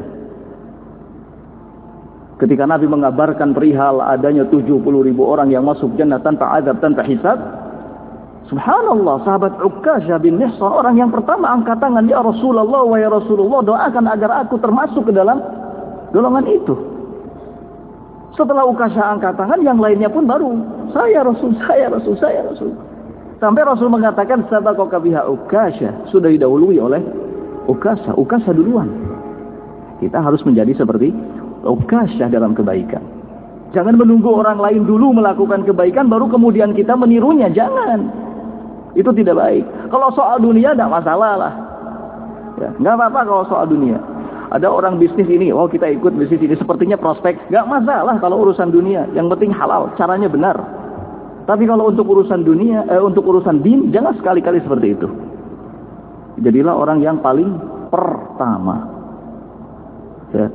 Ketika Nabi mengabarkan perihal adanya 70.000 orang yang masuk jannah tanpa azab, tanpa hisab. Subhanallah, sahabat Uqasyah bin Mihsan orang yang pertama angkat tangan, ya Rasulullah, wa ya Rasulullah, doakan agar aku termasuk ke dalam golongan itu. Setelah Uqasyah angkat tangan, yang lainnya pun baru, saya Rasul, saya Rasul, saya Rasul. Sampai Rasul mengatakan, sabaqaka biha Uqasyah, sudah didahului oleh Uqasyah, Uqasyah duluan. Kita harus menjadi seperti Uqasyah dalam kebaikan. Jangan menunggu orang lain dulu melakukan kebaikan baru kemudian kita menirunya. Jangan. Itu tidak baik. Kalau soal dunia tidak masalah lah. Ya, nggak apa-apa kalau soal dunia. Ada orang bisnis ini, oh kita ikut bisnis ini sepertinya prospek. Nggak masalah kalau urusan dunia. Yang penting halal, caranya benar. Tapi kalau untuk urusan dunia, untuk urusan din, jangan sekali-kali seperti itu. Jadilah orang yang paling pertama. Ya.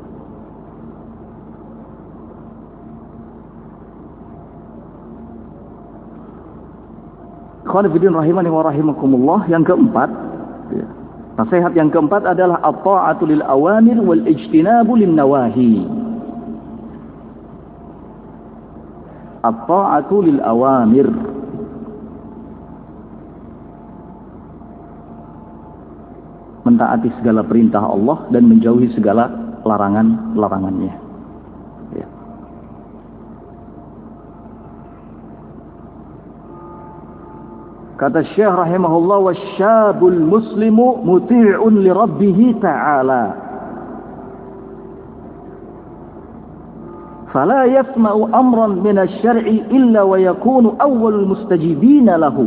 Khawanifiddin rahimani wa rahimakumullah. Yang keempat, ya, nasihat yang keempat adalah at-ta'atu lil awamir wal ijtinabu lin nawahi. At-ta'atu lil awamir, mentaati segala perintah Allah dan menjauhi segala larangan-larangannya. Kata Syekh rahimahullah, wasyabul muslimu muti'un li rabbih ta'ala. Fala yasma'u amran min asy-syar'i illa wa yakunu awwalul mustajibina lahu.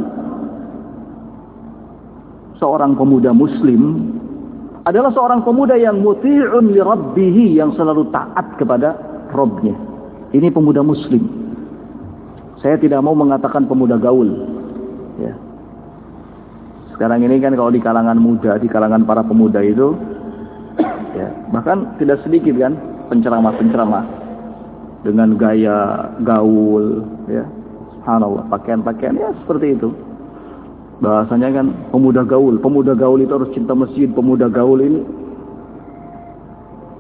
Seorang pemuda muslim adalah seorang pemuda yang muti'un li rabbih, yang selalu taat kepada Rabbnya. Ini pemuda muslim. Saya tidak mau mengatakan pemuda gaul. Ya. Sekarang ini kan kalau di kalangan muda, di kalangan para pemuda itu, ya, bahkan tidak sedikit kan penceramah-penceramah dengan gaya gaul, ya, subhanallah, pakaian-pakaian ya seperti itu. Bahasanya kan pemuda gaul itu harus cinta masjid, pemuda gaul ini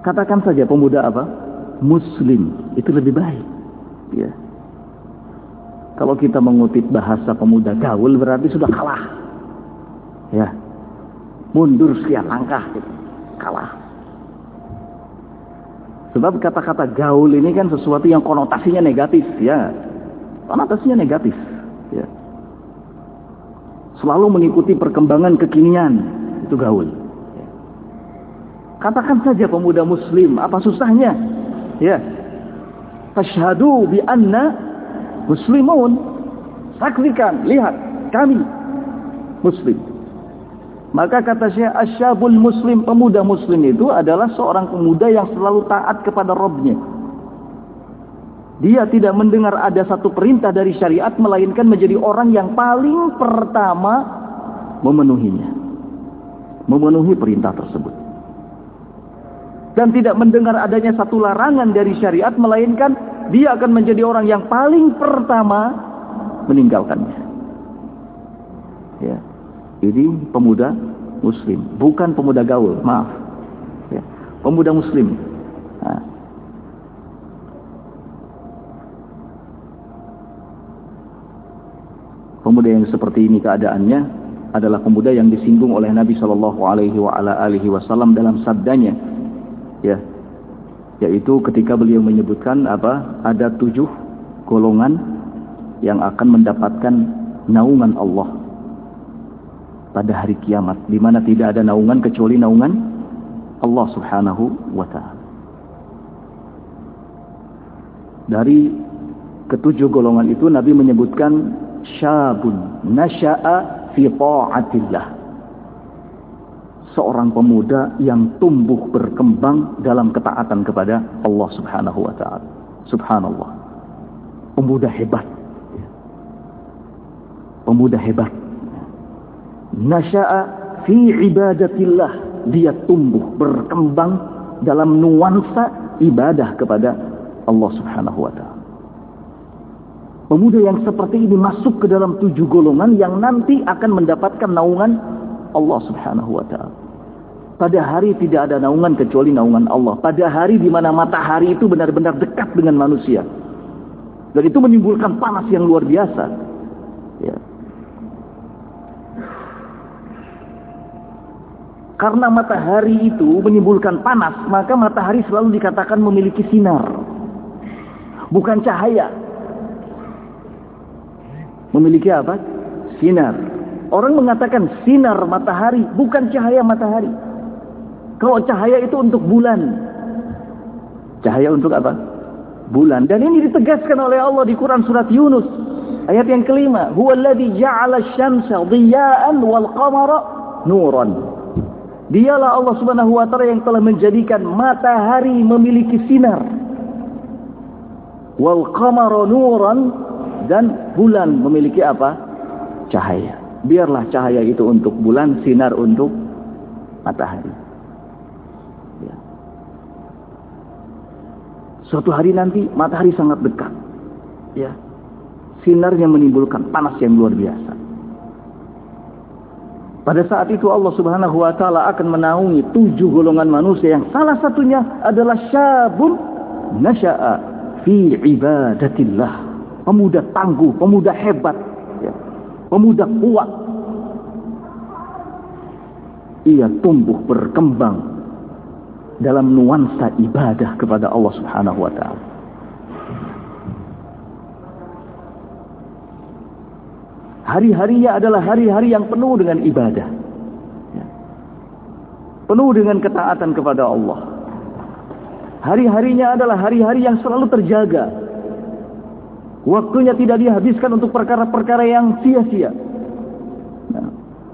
Katakan saja pemuda apa? Muslim. Itu lebih baik. Ya. Kalau kita mengutip bahasa pemuda gaul berarti sudah kalah. Ya. Mundur sekian langkah gitu. Kalah. Sebab kata-kata gaul ini kan sesuatu yang konotasinya negatif, ya. Konotasinya negatif, ya. Selalu mengikuti perkembangan kekinian, itu gaul. Katakan saja pemuda muslim, apa susahnya? Ya. Tashhadu bi anna muslimun. Saksikan, lihat, kami muslim. Maka kata Syekh, asyabul muslim, pemuda muslim itu adalah seorang pemuda yang selalu taat kepada Rabbnya. Dia tidak mendengar ada satu perintah dari syariat, melainkan menjadi orang yang paling pertama memenuhinya. Memenuhi perintah tersebut. Dan tidak mendengar adanya satu larangan dari syariat, melainkan dia akan menjadi orang yang paling pertama meninggalkannya. Ya. Ini pemuda muslim, bukan pemuda gaul, maaf. Ya. Pemuda muslim. Nah. Pemuda yang seperti ini keadaannya adalah pemuda yang disinggung oleh Nabi Shallallahu Alaihi Wasallam dalam sabdanya, ya, yaitu ketika beliau menyebutkan ada 7 golongan yang akan mendapatkan naungan Allah pada hari kiamat, di mana tidak ada naungan kecuali naungan Allah Subhanahu wa Ta'ala. Dari ke-7 golongan itu Nabi menyebutkan syabun nasya'a fi ta'atillah, seorang pemuda yang tumbuh berkembang dalam ketaatan kepada Allah Subhanahu wa Ta'ala. Subhanallah, pemuda hebat, pemuda hebat. Nasya'a fi ibadatillah, dia tumbuh berkembang dalam nuansa ibadah kepada Allah Subhanahu wa Ta'ala. Pemuda yang seperti ini masuk ke dalam 7 golongan yang nanti akan mendapatkan naungan Allah Subhanahu wa Ta'ala. Pada hari tidak ada naungan kecuali naungan Allah. Pada hari di mana matahari itu benar-benar dekat dengan manusia. Dan itu menimbulkan panas yang luar biasa. Ya. Karena matahari itu menimbulkan panas, maka matahari selalu dikatakan memiliki sinar. Bukan cahaya. Memiliki apa? Sinar. Orang mengatakan sinar matahari, bukan cahaya matahari. Kalau cahaya itu untuk bulan. Cahaya untuk apa? Bulan. Dan ini ditegaskan oleh Allah di Quran surat Yunus. Ayat yang kelima. Huwallazi ja'ala asy-syamsa dhiya'an wal qamara nuran. Dialah Allah Subhanahu wa Ta'ala yang telah menjadikan matahari memiliki sinar. Wal qamara nuran, dan bulan memiliki apa? Cahaya. Biarlah cahaya itu untuk bulan, sinar untuk matahari. Ya. Suatu hari nanti matahari sangat dekat. Ya. Sinarnya menimbulkan panas yang luar biasa. Pada saat itu Allah Subhanahu wa Ta'ala akan menaungi 7 golongan manusia yang salah satunya adalah syabun nasya'a fi ibadatillah. Pemuda tangguh, pemuda hebat, ya. Pemuda kuat. Ia tumbuh berkembang dalam nuansa ibadah kepada Allah Subhanahu wa Ta'ala. Hari-harinya adalah hari-hari yang penuh dengan ibadah, ya. Penuh dengan ketaatan kepada Allah. Hari-harinya adalah hari-hari yang selalu terjaga. Waktunya tidak dihabiskan untuk perkara-perkara yang sia-sia. Nah.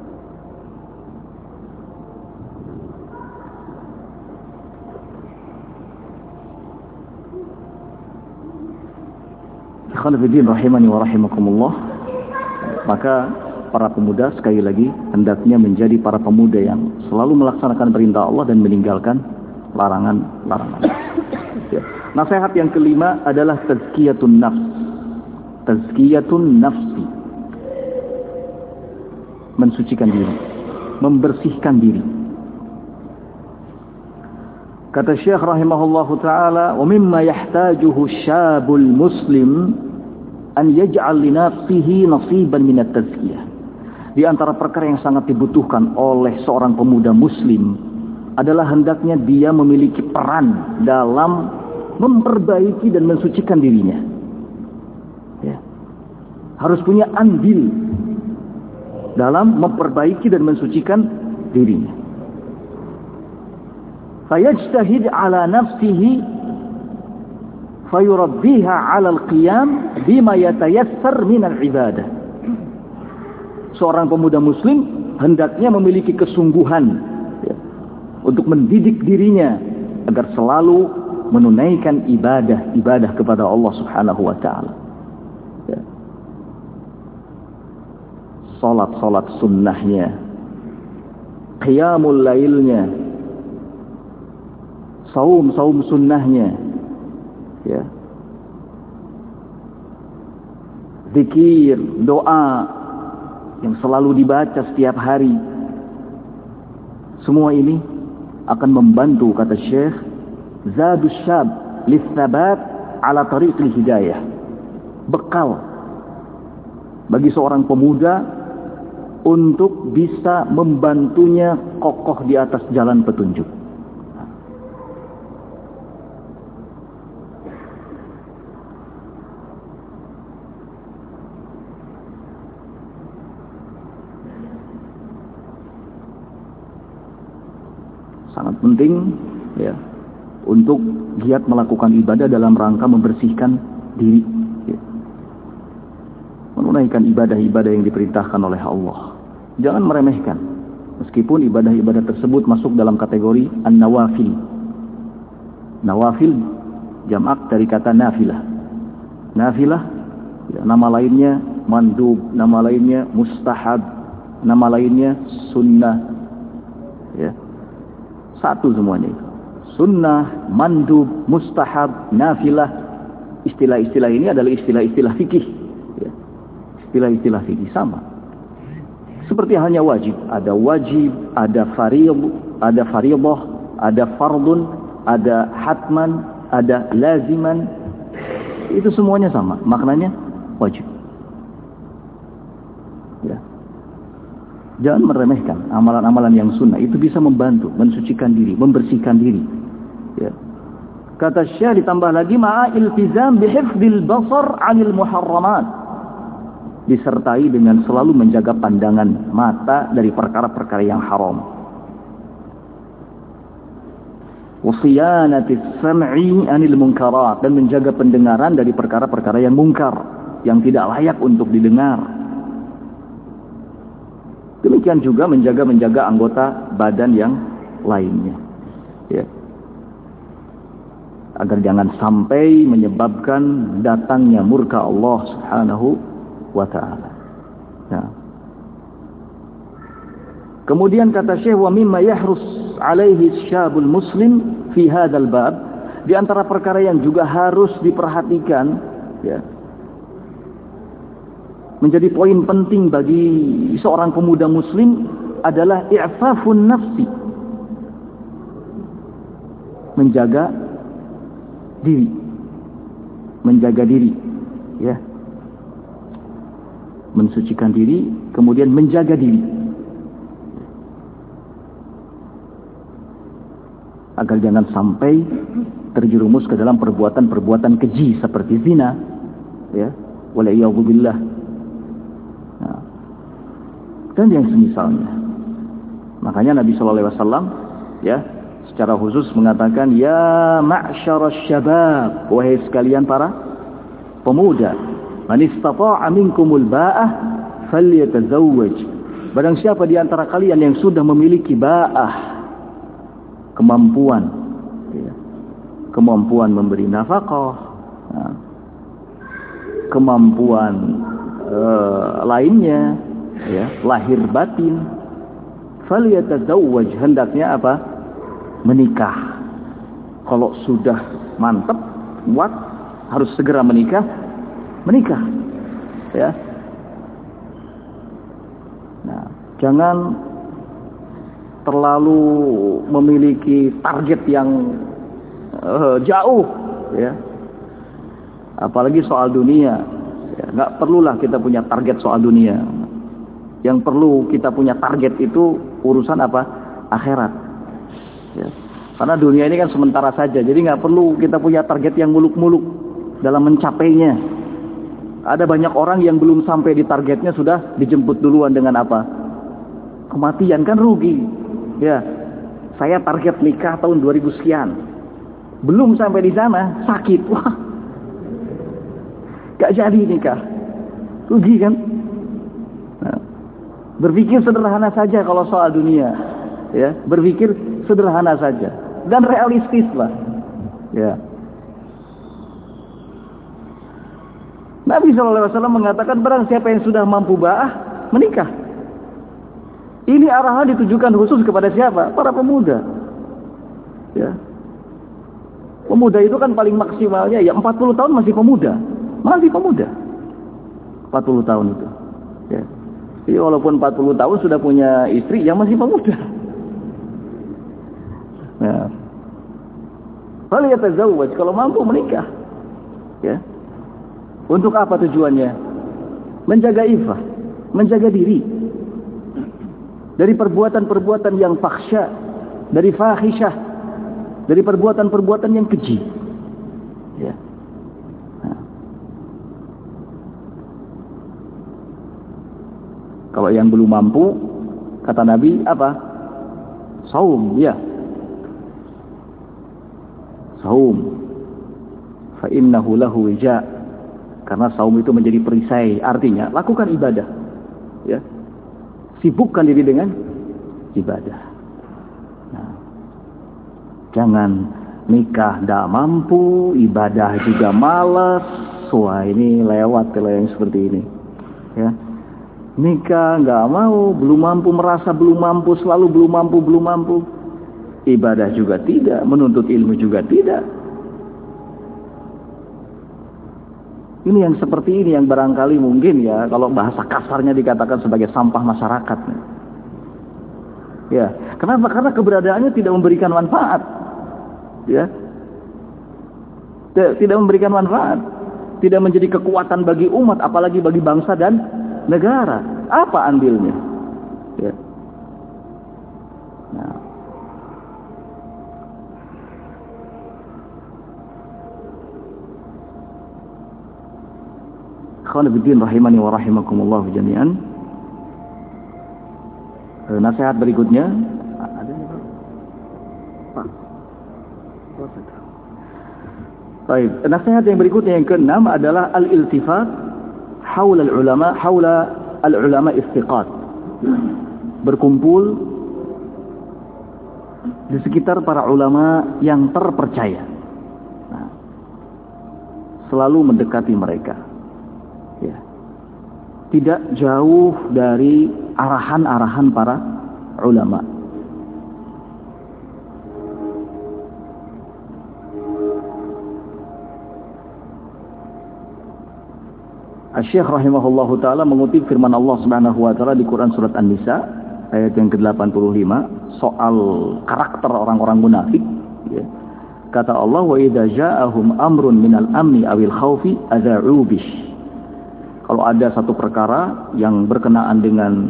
Ikhwanifiddin rahimani wa rahimakumullah. Maka para pemuda sekali lagi hendaknya menjadi para pemuda yang selalu melaksanakan perintah Allah dan meninggalkan larangan-larangan. Ya. Nasihat yang kelima adalah tazkiyatun nafs. Tazkiyatun nafsi, mensucikan diri, membersihkan diri. Kata Syekh rahimahullahu taala, "Wa mimma yahtajuhu syabul muslim an yaj'al li nafsihi nasiban min at-tazkiyah." Di antara perkara yang sangat dibutuhkan oleh seorang pemuda muslim adalah hendaknya dia memiliki peran dalam memperbaiki dan mensucikan dirinya. Ya. Harus punya andil dalam memperbaiki dan mensucikan dirinya. Fayajtahid ala nafsihi fayurabbiha ala al-qiyam bima yatayassar min al-ibadah. Seorang pemuda muslim hendaknya memiliki kesungguhan ya, untuk mendidik dirinya agar selalu menunaikan ibadah kepada Allah Subhanahu wa taala. Ya. Salat sunnahnya, qiyamul lailnya, saum sunnahnya, ya, zikir, doa yang selalu dibaca setiap hari. Semua ini akan membantu, kata Syekh, zadus syab litsabat ala tariqil hidayah, bekal bagi seorang pemuda untuk bisa membantunya kokoh di atas jalan petunjuk. Sangat penting ya untuk giat melakukan ibadah dalam rangka membersihkan diri ya. Menunaikan ibadah-ibadah yang diperintahkan oleh Allah. Jangan meremehkan meskipun ibadah-ibadah tersebut masuk dalam kategori an-nawafil. Nawafil jamak dari kata nafilah. Nafilah ya, nama lainnya mandub, nama lainnya mustahab, nama lainnya sunnah ya. Satu semuanya itu. Sunnah, mandub, mustahab, nafilah. Istilah-istilah ini adalah istilah-istilah fikih. Ya. Istilah-istilah fikih sama. Seperti halnya wajib. Ada wajib, ada fariidah, ada fardun, ada hatman, ada laziman. Itu semuanya sama. Maknanya wajib. Ya. Jangan meremehkan amalan-amalan yang sunnah. Itu bisa membantu, mensucikan diri, membersihkan diri. Ya. Kata Syekh ditambah lagi ma'a iltizam bihifdil basar 'anil muharramat. Disertai dengan selalu menjaga pandangan mata dari perkara-perkara yang haram. Wasiyanatis sam'i 'anil munkarat, dan menjaga pendengaran dari perkara-perkara yang mungkar, yang tidak layak untuk didengar. Demikian juga menjaga anggota badan yang lainnya. Ya. Agar jangan sampai menyebabkan datangnya murka Allah Subhanahu wa ta'ala. Ya. Kemudian kata Syekh, wa mimma yahrus alaihi syabul muslim fi hadzal bab, di antara perkara yang juga harus diperhatikan ya, menjadi poin penting bagi seorang pemuda muslim adalah i'fafun nafsi. Menjaga diri ya. Mensucikan diri, kemudian menjaga diri. Agar jangan sampai terjerumus ke dalam perbuatan-perbuatan keji seperti zina ya, wala'iyadzubillah. Dan yang semisalnya. Makanya Nabi SAW ya secara khusus mengatakan, ya ma'syarasy syabab, wahai sekalian para pemuda, man istata'a minkumul ba'ah falyatazawwaj. Barang siapa di antara kalian yang sudah memiliki ba'ah, kemampuan ya, kemampuan memberi nafkah, ya, kemampuan lainnya ya, lahir batin, falyatazawwaj, hendaknya apa? Menikah. Kalau sudah mantap, kuat, harus segera menikah ya. Nah, jangan terlalu memiliki target yang jauh, ya. Apalagi soal dunia, ya, nggak perlulah kita punya target soal dunia. Yang perlu kita punya target itu urusan apa? Akhirat. Ya. Karena dunia ini kan sementara saja, jadi nggak perlu kita punya target yang muluk-muluk dalam mencapainya. Ada banyak orang yang belum sampai di targetnya sudah dijemput duluan dengan apa? Kematian, kan rugi. Ya, saya target nikah tahun 2000 sekian. Belum sampai di sana, sakit. Wah, gak jadi nikah. Rugi kan? Nah, berpikir sederhana saja kalau soal dunia. Ya, berpikir sederhana saja. Dan realistis lah. Ya. Nabi SAW mengatakan barang siapa yang sudah mampu ba'ah, menikah. Ini arahan ditujukan khusus kepada siapa? Para pemuda. Ya. Pemuda itu kan paling maksimalnya ya 40 tahun masih pemuda. Masih pemuda. 40 tahun itu. Ya. Jadi walaupun 40 tahun sudah punya istri, yang masih pemuda. Nah. Fal yatazawwaj, kalau mampu menikah. Ya. Untuk apa tujuannya? Menjaga iffah, menjaga diri dari perbuatan-perbuatan yang fakhsya, dari fahisyah, dari perbuatan-perbuatan yang keji. Ya. Nah. Kalau yang belum mampu, kata Nabi apa? Saum, ya. Saum. Fa innahu lahu wija'. Karena saum itu menjadi perisai, artinya lakukan ibadah. Ya. Sibukkan diri dengan ibadah. Nah, jangan nikah tidak mampu, ibadah juga malas. Wah, ini lewat kalau yang seperti ini. Ya. Nikah nggak mau, belum mampu, merasa belum mampu, selalu belum mampu. Ibadah juga tidak, menuntut ilmu juga tidak. Ini yang seperti ini yang barangkali mungkin ya kalau bahasa kasarnya dikatakan sebagai sampah masyarakat. Ya, kenapa? Karena keberadaannya tidak memberikan manfaat. Ya. Tidak memberikan manfaat. Tidak menjadi kekuatan bagi umat, apalagi bagi bangsa dan negara. Apa andilnya? Ya. Nah. Khawanabiddin rahimani wa rahimakumullah jami'an. Nasihat berikutnya ada Pak. Baik, nasihat yang berikutnya yang keenam adalah al-iltifat haula al-ulama istiqat. Berkumpul di sekitar para ulama yang terpercaya. Nah, selalu mendekati mereka. Ya. Tidak jauh dari arahan-arahan para ulama. Asy-Syaikh rahimahullahu taala mengutip firman Allah Subhanahu wa taala di Quran surat An-Nisa ayat yang ke-85 soal karakter orang-orang munafik, ya. Kata Allah, wa idza ja'ahum amrun minal amni awil khaufi adza'u bih. Kalau ada satu perkara yang berkenaan dengan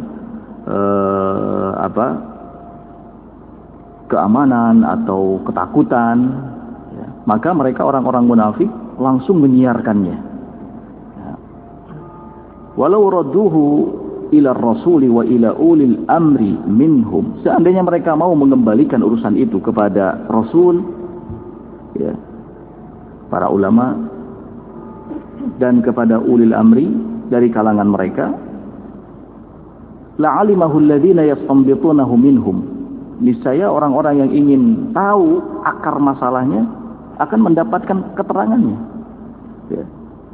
keamanan atau ketakutan, ya, maka mereka orang-orang munafik langsung menyiarkannya. Ya. Walau radduhu ila rasuli wa ila ulil amri minhum. Seandainya mereka mau mengembalikan urusan itu kepada Rasul, ya, para ulama dan kepada ulil amri dari kalangan mereka, la'alimahu alladhina yastanbitunahu minhum. Niscaya orang-orang yang ingin tahu akar masalahnya akan mendapatkan keterangannya. Ya.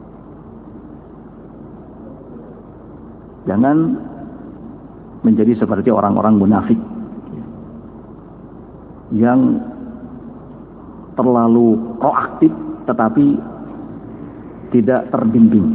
Jangan menjadi seperti orang-orang munafik yang terlalu proaktif tetapi tidak terbimbing.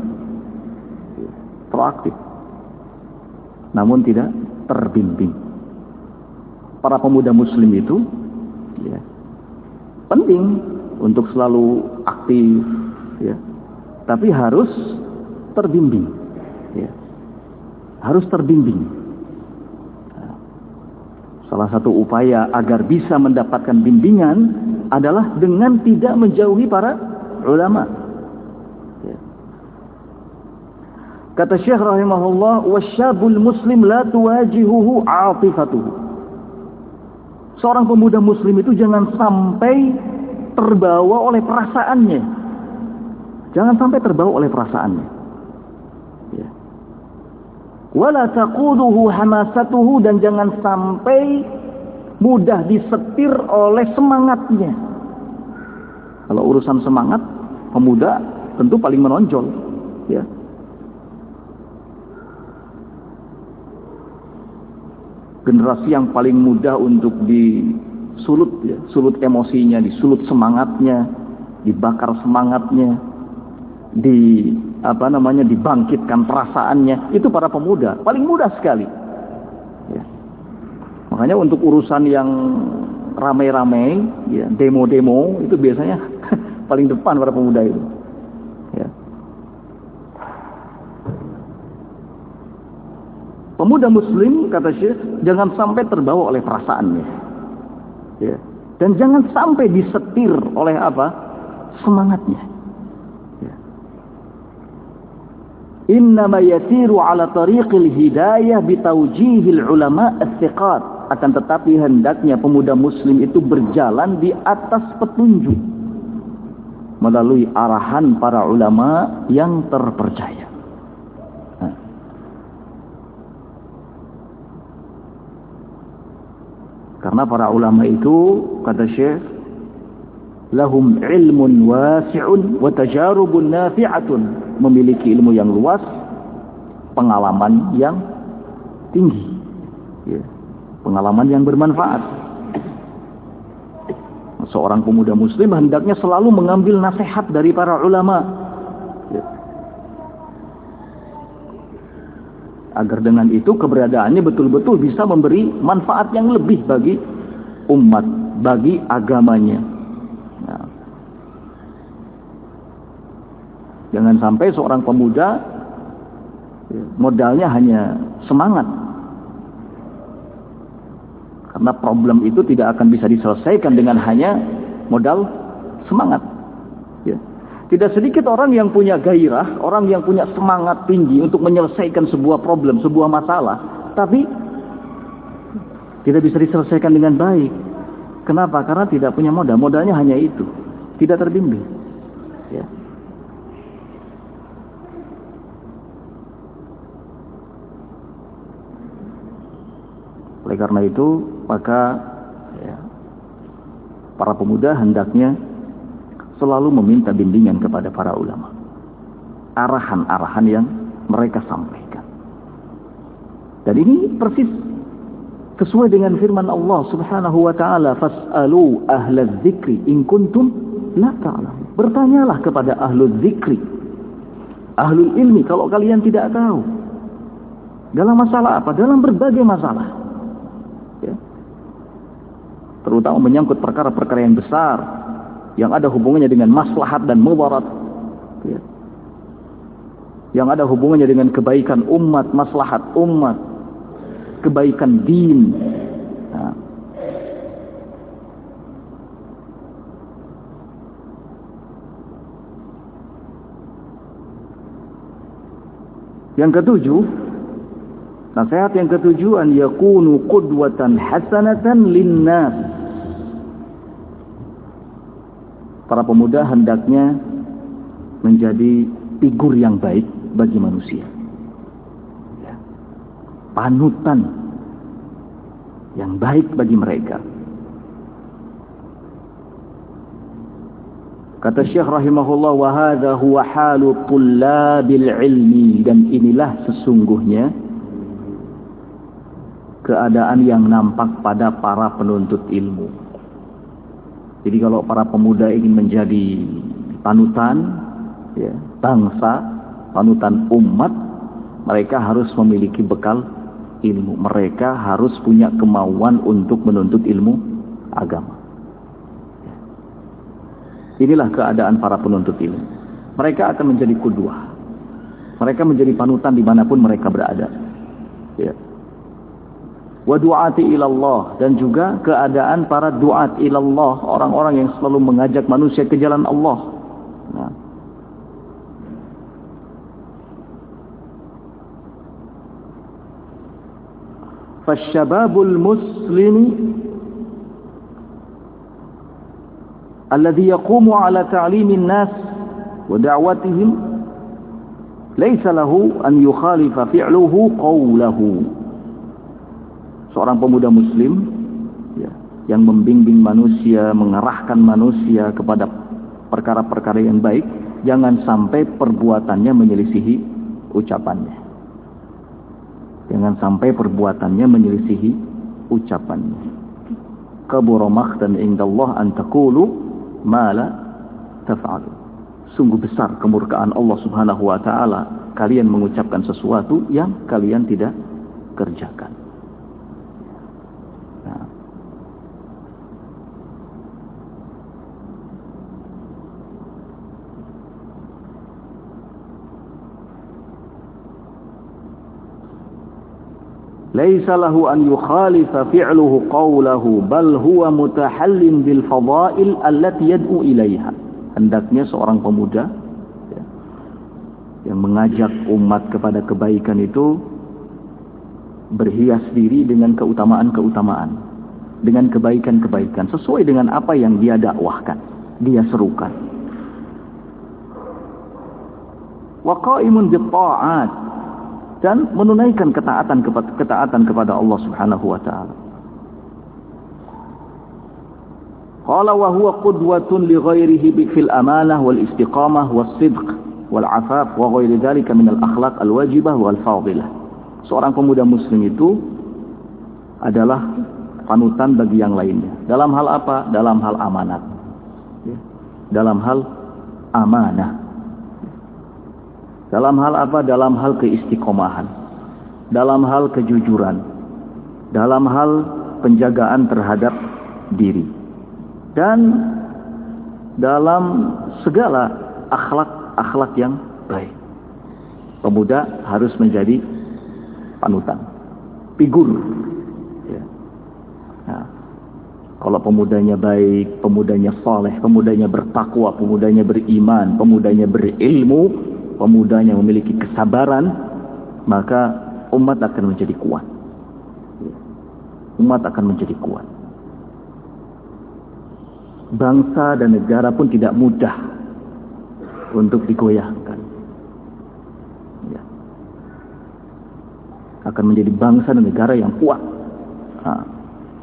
Proaktif namun tidak terbimbing. para pemuda muslim itu ya, penting untuk selalu aktif ya, tapi harus terbimbing ya. Harus terbimbing. Salah satu upaya agar bisa mendapatkan bimbingan adalah dengan tidak menjauhi para ulama ya. Kata Syekh rahimahullah, wasyabul muslim la tuwajihuhu atifatuhu. Seorang pemuda muslim itu jangan sampai terbawa oleh perasaannya. Jangan sampai terbawa oleh perasaannya. Ya. Wala taquduhu hamasatuhu, dan jangan sampai mudah disetir oleh semangatnya. Kalau urusan semangat, pemuda tentu paling menonjol, ya. Generasi yang paling mudah untuk disulut, ya, sulut emosinya, disulut semangatnya, dibakar semangatnya, dibangkitkan perasaannya, itu para pemuda paling mudah sekali ya. Makanya untuk urusan yang ramai-ramai ya, demo-demo, itu biasanya paling depan para pemuda itu ya. Pemuda muslim, kata Syekh, jangan sampai terbawa oleh perasaannya ya. Dan jangan sampai disetir oleh semangatnya. Innama yasiru ala tariqil hidayah bitawjihil ulama as-siqat. Akan tetapi hendaknya pemuda muslim itu berjalan di atas petunjuk melalui arahan para ulama yang terpercaya. Karena para ulama itu, kata Syekh, lahum ilmun wasi'un wa tajarubun nafi'atun, memiliki ilmu yang luas, pengalaman yang tinggi ya, pengalaman yang bermanfaat. Seorang pemuda muslim hendaknya selalu mengambil nasihat dari para ulama ya, agar dengan itu keberadaannya betul-betul bisa memberi manfaat yang lebih bagi umat, bagi agamanya. Jangan sampai seorang pemuda modalnya hanya semangat. Karena problem itu tidak akan bisa diselesaikan dengan hanya modal semangat. Ya. Tidak sedikit orang yang punya gairah, orang yang punya semangat tinggi untuk menyelesaikan sebuah problem, sebuah masalah, tapi tidak bisa diselesaikan dengan baik. Kenapa? Karena tidak punya modal. Modalnya hanya itu. Tidak terbimbing. Ya. Oleh karena itu, maka ya, para pemuda hendaknya selalu meminta bimbingan kepada para ulama. Arahan-arahan yang mereka sampaikan. Dan ini persis sesuai dengan firman Allah Subhanahu wa taala, "Fas'alu ahlaz dzikri in kuntum la ta'lamun." Bertanyalah kepada ahlul dzikri, ahlul ilmi, kalau kalian tidak tahu. Dalam masalah apa? Dalam berbagai masalah. Terutama menyangkut perkara-perkara yang besar yang ada hubungannya dengan maslahat dan mudarat ya. Yang ada hubungannya dengan kebaikan umat, maslahat umat, kebaikan din nah. Yang ketujuh, nasihat yang ketujuh, an yakunu qudwatan hasanatan linnas. Para pemuda hendaknya menjadi figur yang baik bagi manusia. Ya. Panutan yang baik bagi mereka. Kata Syekh rahimahullah, wa hadha huwa halu tullabil ilmi, dan inilah sesungguhnya keadaan yang nampak pada para penuntut ilmu. Jadi kalau para pemuda ingin menjadi panutan ya, bangsa, panutan umat, mereka harus memiliki bekal ilmu. Mereka harus punya kemauan untuk menuntut ilmu agama. Inilah keadaan para penuntut ilmu. Mereka akan menjadi qudwah. Mereka menjadi panutan dimanapun mereka berada. Ya. Wa du'ati ilallah, dan juga keadaan para du'at ilallah, orang-orang yang selalu mengajak manusia ke jalan Allah. Nah. Fasyababul muslimi alladhi yaqumu ala ta'limin nas wa da'watihim laysa lahu an yukhalifa fi'luhu qawlahu. Seorang pemuda muslim ya, yang membimbing manusia, mengarahkan manusia kepada perkara-perkara yang baik, jangan sampai perbuatannya menyelisihi ucapannya. Jangan sampai perbuatannya menyelisihi ucapannya. Kabura maqtan indallah an taqulu ma la taf'alu. Sungguh besar kemurkaan Allah Subhanahu wa taala kalian mengucapkan sesuatu yang kalian tidak kerjakan. Laisa lahu an yukhalifa fi'luhu qawlahu bal huwa mutahallin bil fadail allati yad'u ilaiha. Hendaknya seorang pemuda ya, yang mengajak umat kepada kebaikan itu berhias diri dengan keutamaan-keutamaan, dengan kebaikan-kebaikan sesuai dengan apa yang dia dakwahkan, dia serukan. Wa qa'imun bit ta'at, dan menunaikan ketaatan kepada Allah Subhanahu wa taala. Qala wa huwa qudwatun li ghairihi fil amanah wal istiqamah was sidq wal afaf wa ghairi dzalika min al akhlaq al wajibah wal fadilah. Seorang pemuda muslim itu adalah panutan bagi yang lainnya. Dalam hal apa? Dalam hal amanat. Dalam hal amanah. Dalam hal apa? Dalam hal keistiqomahan, dalam hal kejujuran, dalam hal penjagaan terhadap diri, dan dalam segala akhlak-akhlak yang baik. Pemuda harus menjadi panutan, figur. Ya. Nah, kalau pemudanya baik, pemudanya saleh, pemudanya bertakwa, pemudanya beriman, pemudanya berilmu, pemudanya memiliki kesabaran, maka umat akan menjadi kuat. Umat akan menjadi kuat. Bangsa dan negara pun tidak mudah untuk digoyahkan. Ya. Akan menjadi bangsa dan negara yang kuat. Nah.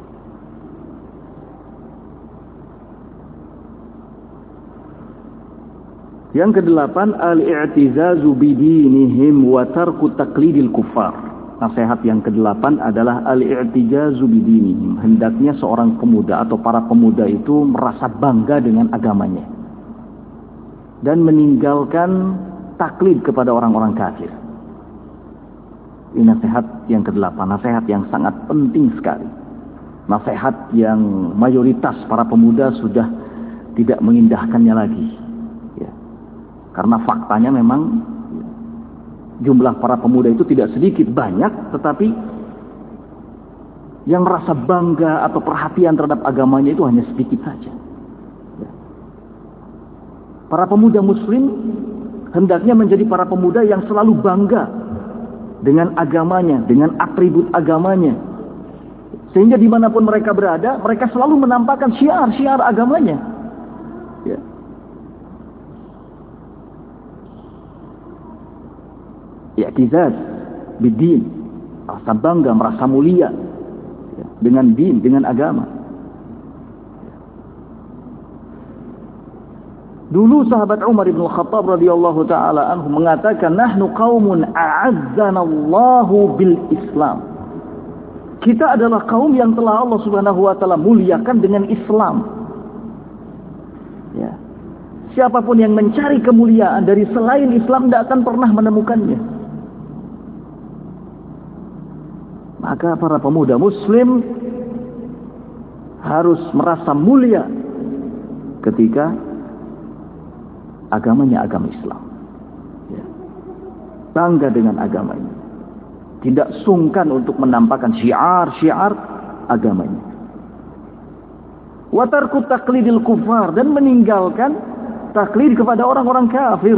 Yang kedelapan, al-i'tizazu bidinihim wa tarku taqlidil kuffar. Nasihat yang kedelapan adalah al-i'tizazu bidinihim. Hendaknya seorang pemuda atau para pemuda itu merasa bangga dengan agamanya dan meninggalkan taklid kepada orang-orang kafir. Ini nasihat yang kedelapan, nasihat yang sangat penting sekali. Nasihat yang mayoritas para pemuda sudah tidak mengindahkannya lagi. Karena faktanya memang jumlah para pemuda itu tidak sedikit, banyak, tetapi yang merasa bangga atau perhatian terhadap agamanya itu hanya sedikit saja. Para pemuda muslim hendaknya menjadi para pemuda yang selalu bangga dengan agamanya, dengan atribut agamanya. Sehingga dimanapun mereka berada, mereka selalu menampakkan syiar-syiar agamanya. Ya. I'tizaz bidin, rasa bangga, merasa mulia ya, dengan din, dengan agama. Dulu sahabat Umar bin Khattab radhiyallahu taala anhu mengatakan, nahnu qaumun a'azzanallahu bil Islam. Kita adalah kaum yang telah Allah Subhanahu wa taala muliakan dengan Islam. Ya. Siapapun yang mencari kemuliaan dari selain Islam tidak akan pernah menemukannya. Maka para pemuda muslim harus merasa mulia ketika agamanya agama Islam. Ya. Bangga dengan agamanya. Tidak sungkan untuk menampakkan syiar-syiar agamanya. Wa tarku taqlidil kufar, dan meninggalkan taklid kepada orang-orang kafir.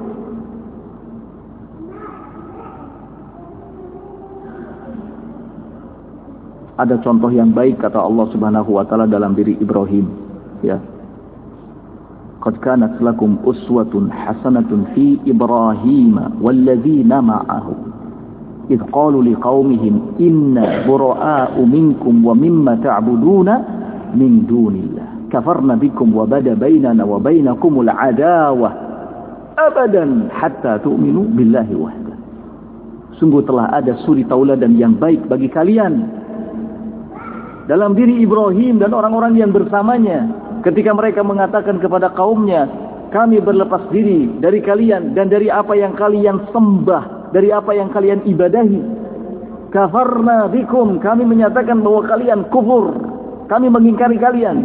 Ada contoh yang baik kata Allah Subhanahu wa taala dalam diri Ibrahim, ya. Qad kanat lakum uswatun hasanatun fi Ibrahim walladzina ma'ahu idh qalu liqaumihim inna bura'a'u minkum wa mimma ta'buduna min dunillah kafarna bikum wa bada bainana wa bainakumul adawah abadan hatta tu'minu billahi wahda. Sungguh telah ada suri tauladan yang baik bagi kalian dalam diri Ibrahim dan orang-orang yang bersamanya, ketika mereka mengatakan kepada kaumnya, kami berlepas diri dari kalian dan dari apa yang kalian sembah, dari apa yang kalian ibadahi. Kafarna bikum, kami menyatakan bahwa kalian kufur, kami mengingkari kalian.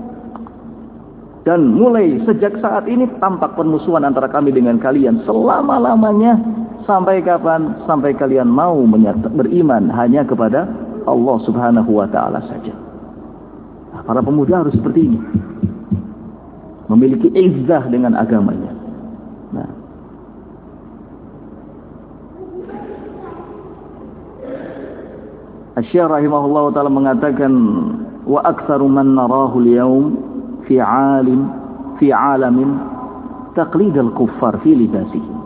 Dan mulai sejak saat ini tampak permusuhan antara kami dengan kalian selama-lamanya. Sampai kapan? Sampai kalian mau beriman hanya kepada Allah Subhanahu wa ta'ala saja. Nah, para pemuda harus seperti ini, memiliki izzah dengan agamanya. Nah, Asy-Syaikh rahimahullah ta'ala mengatakan, wa aktsaru man narahu al-yawm fi alamin taqlid al-kuffar fi libasihi.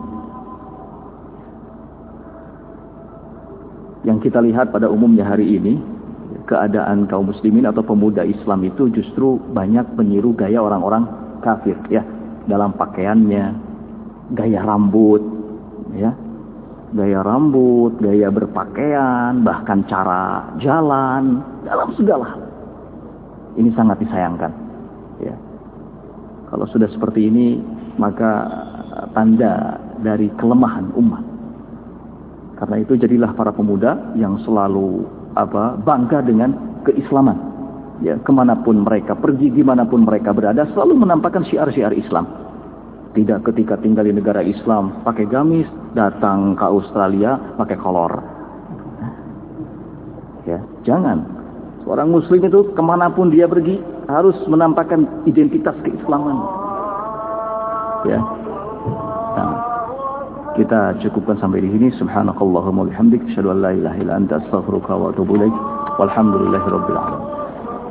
Yang kita lihat pada umumnya hari ini, keadaan kaum muslimin atau pemuda Islam itu justru banyak meniru gaya orang-orang kafir, ya, dalam pakaiannya, gaya rambut, ya, gaya berpakaian, bahkan cara jalan, dalam segala hal. Ini sangat disayangkan, ya. Kalau sudah seperti ini, maka tanda dari kelemahan umat. Karena itu jadilah para pemuda yang selalu bangga dengan keislaman. Ya, kemanapun mereka pergi, dimanapun mereka berada, selalu menampakkan syiar-syiar Islam. Tidak ketika tinggal di negara Islam pakai gamis, datang ke Australia pakai kolor. Ya, jangan. Seorang muslim itu kemanapun dia pergi harus menampakkan identitas keislaman. Ya. Nah, kita cukupkan sampai di sini. Subhanakallahumma wa bihamdik, asyhadu an la ilaha illa anta, astaghfiruka wa atubu ilaik. Walhamdulillahirabbil alamin.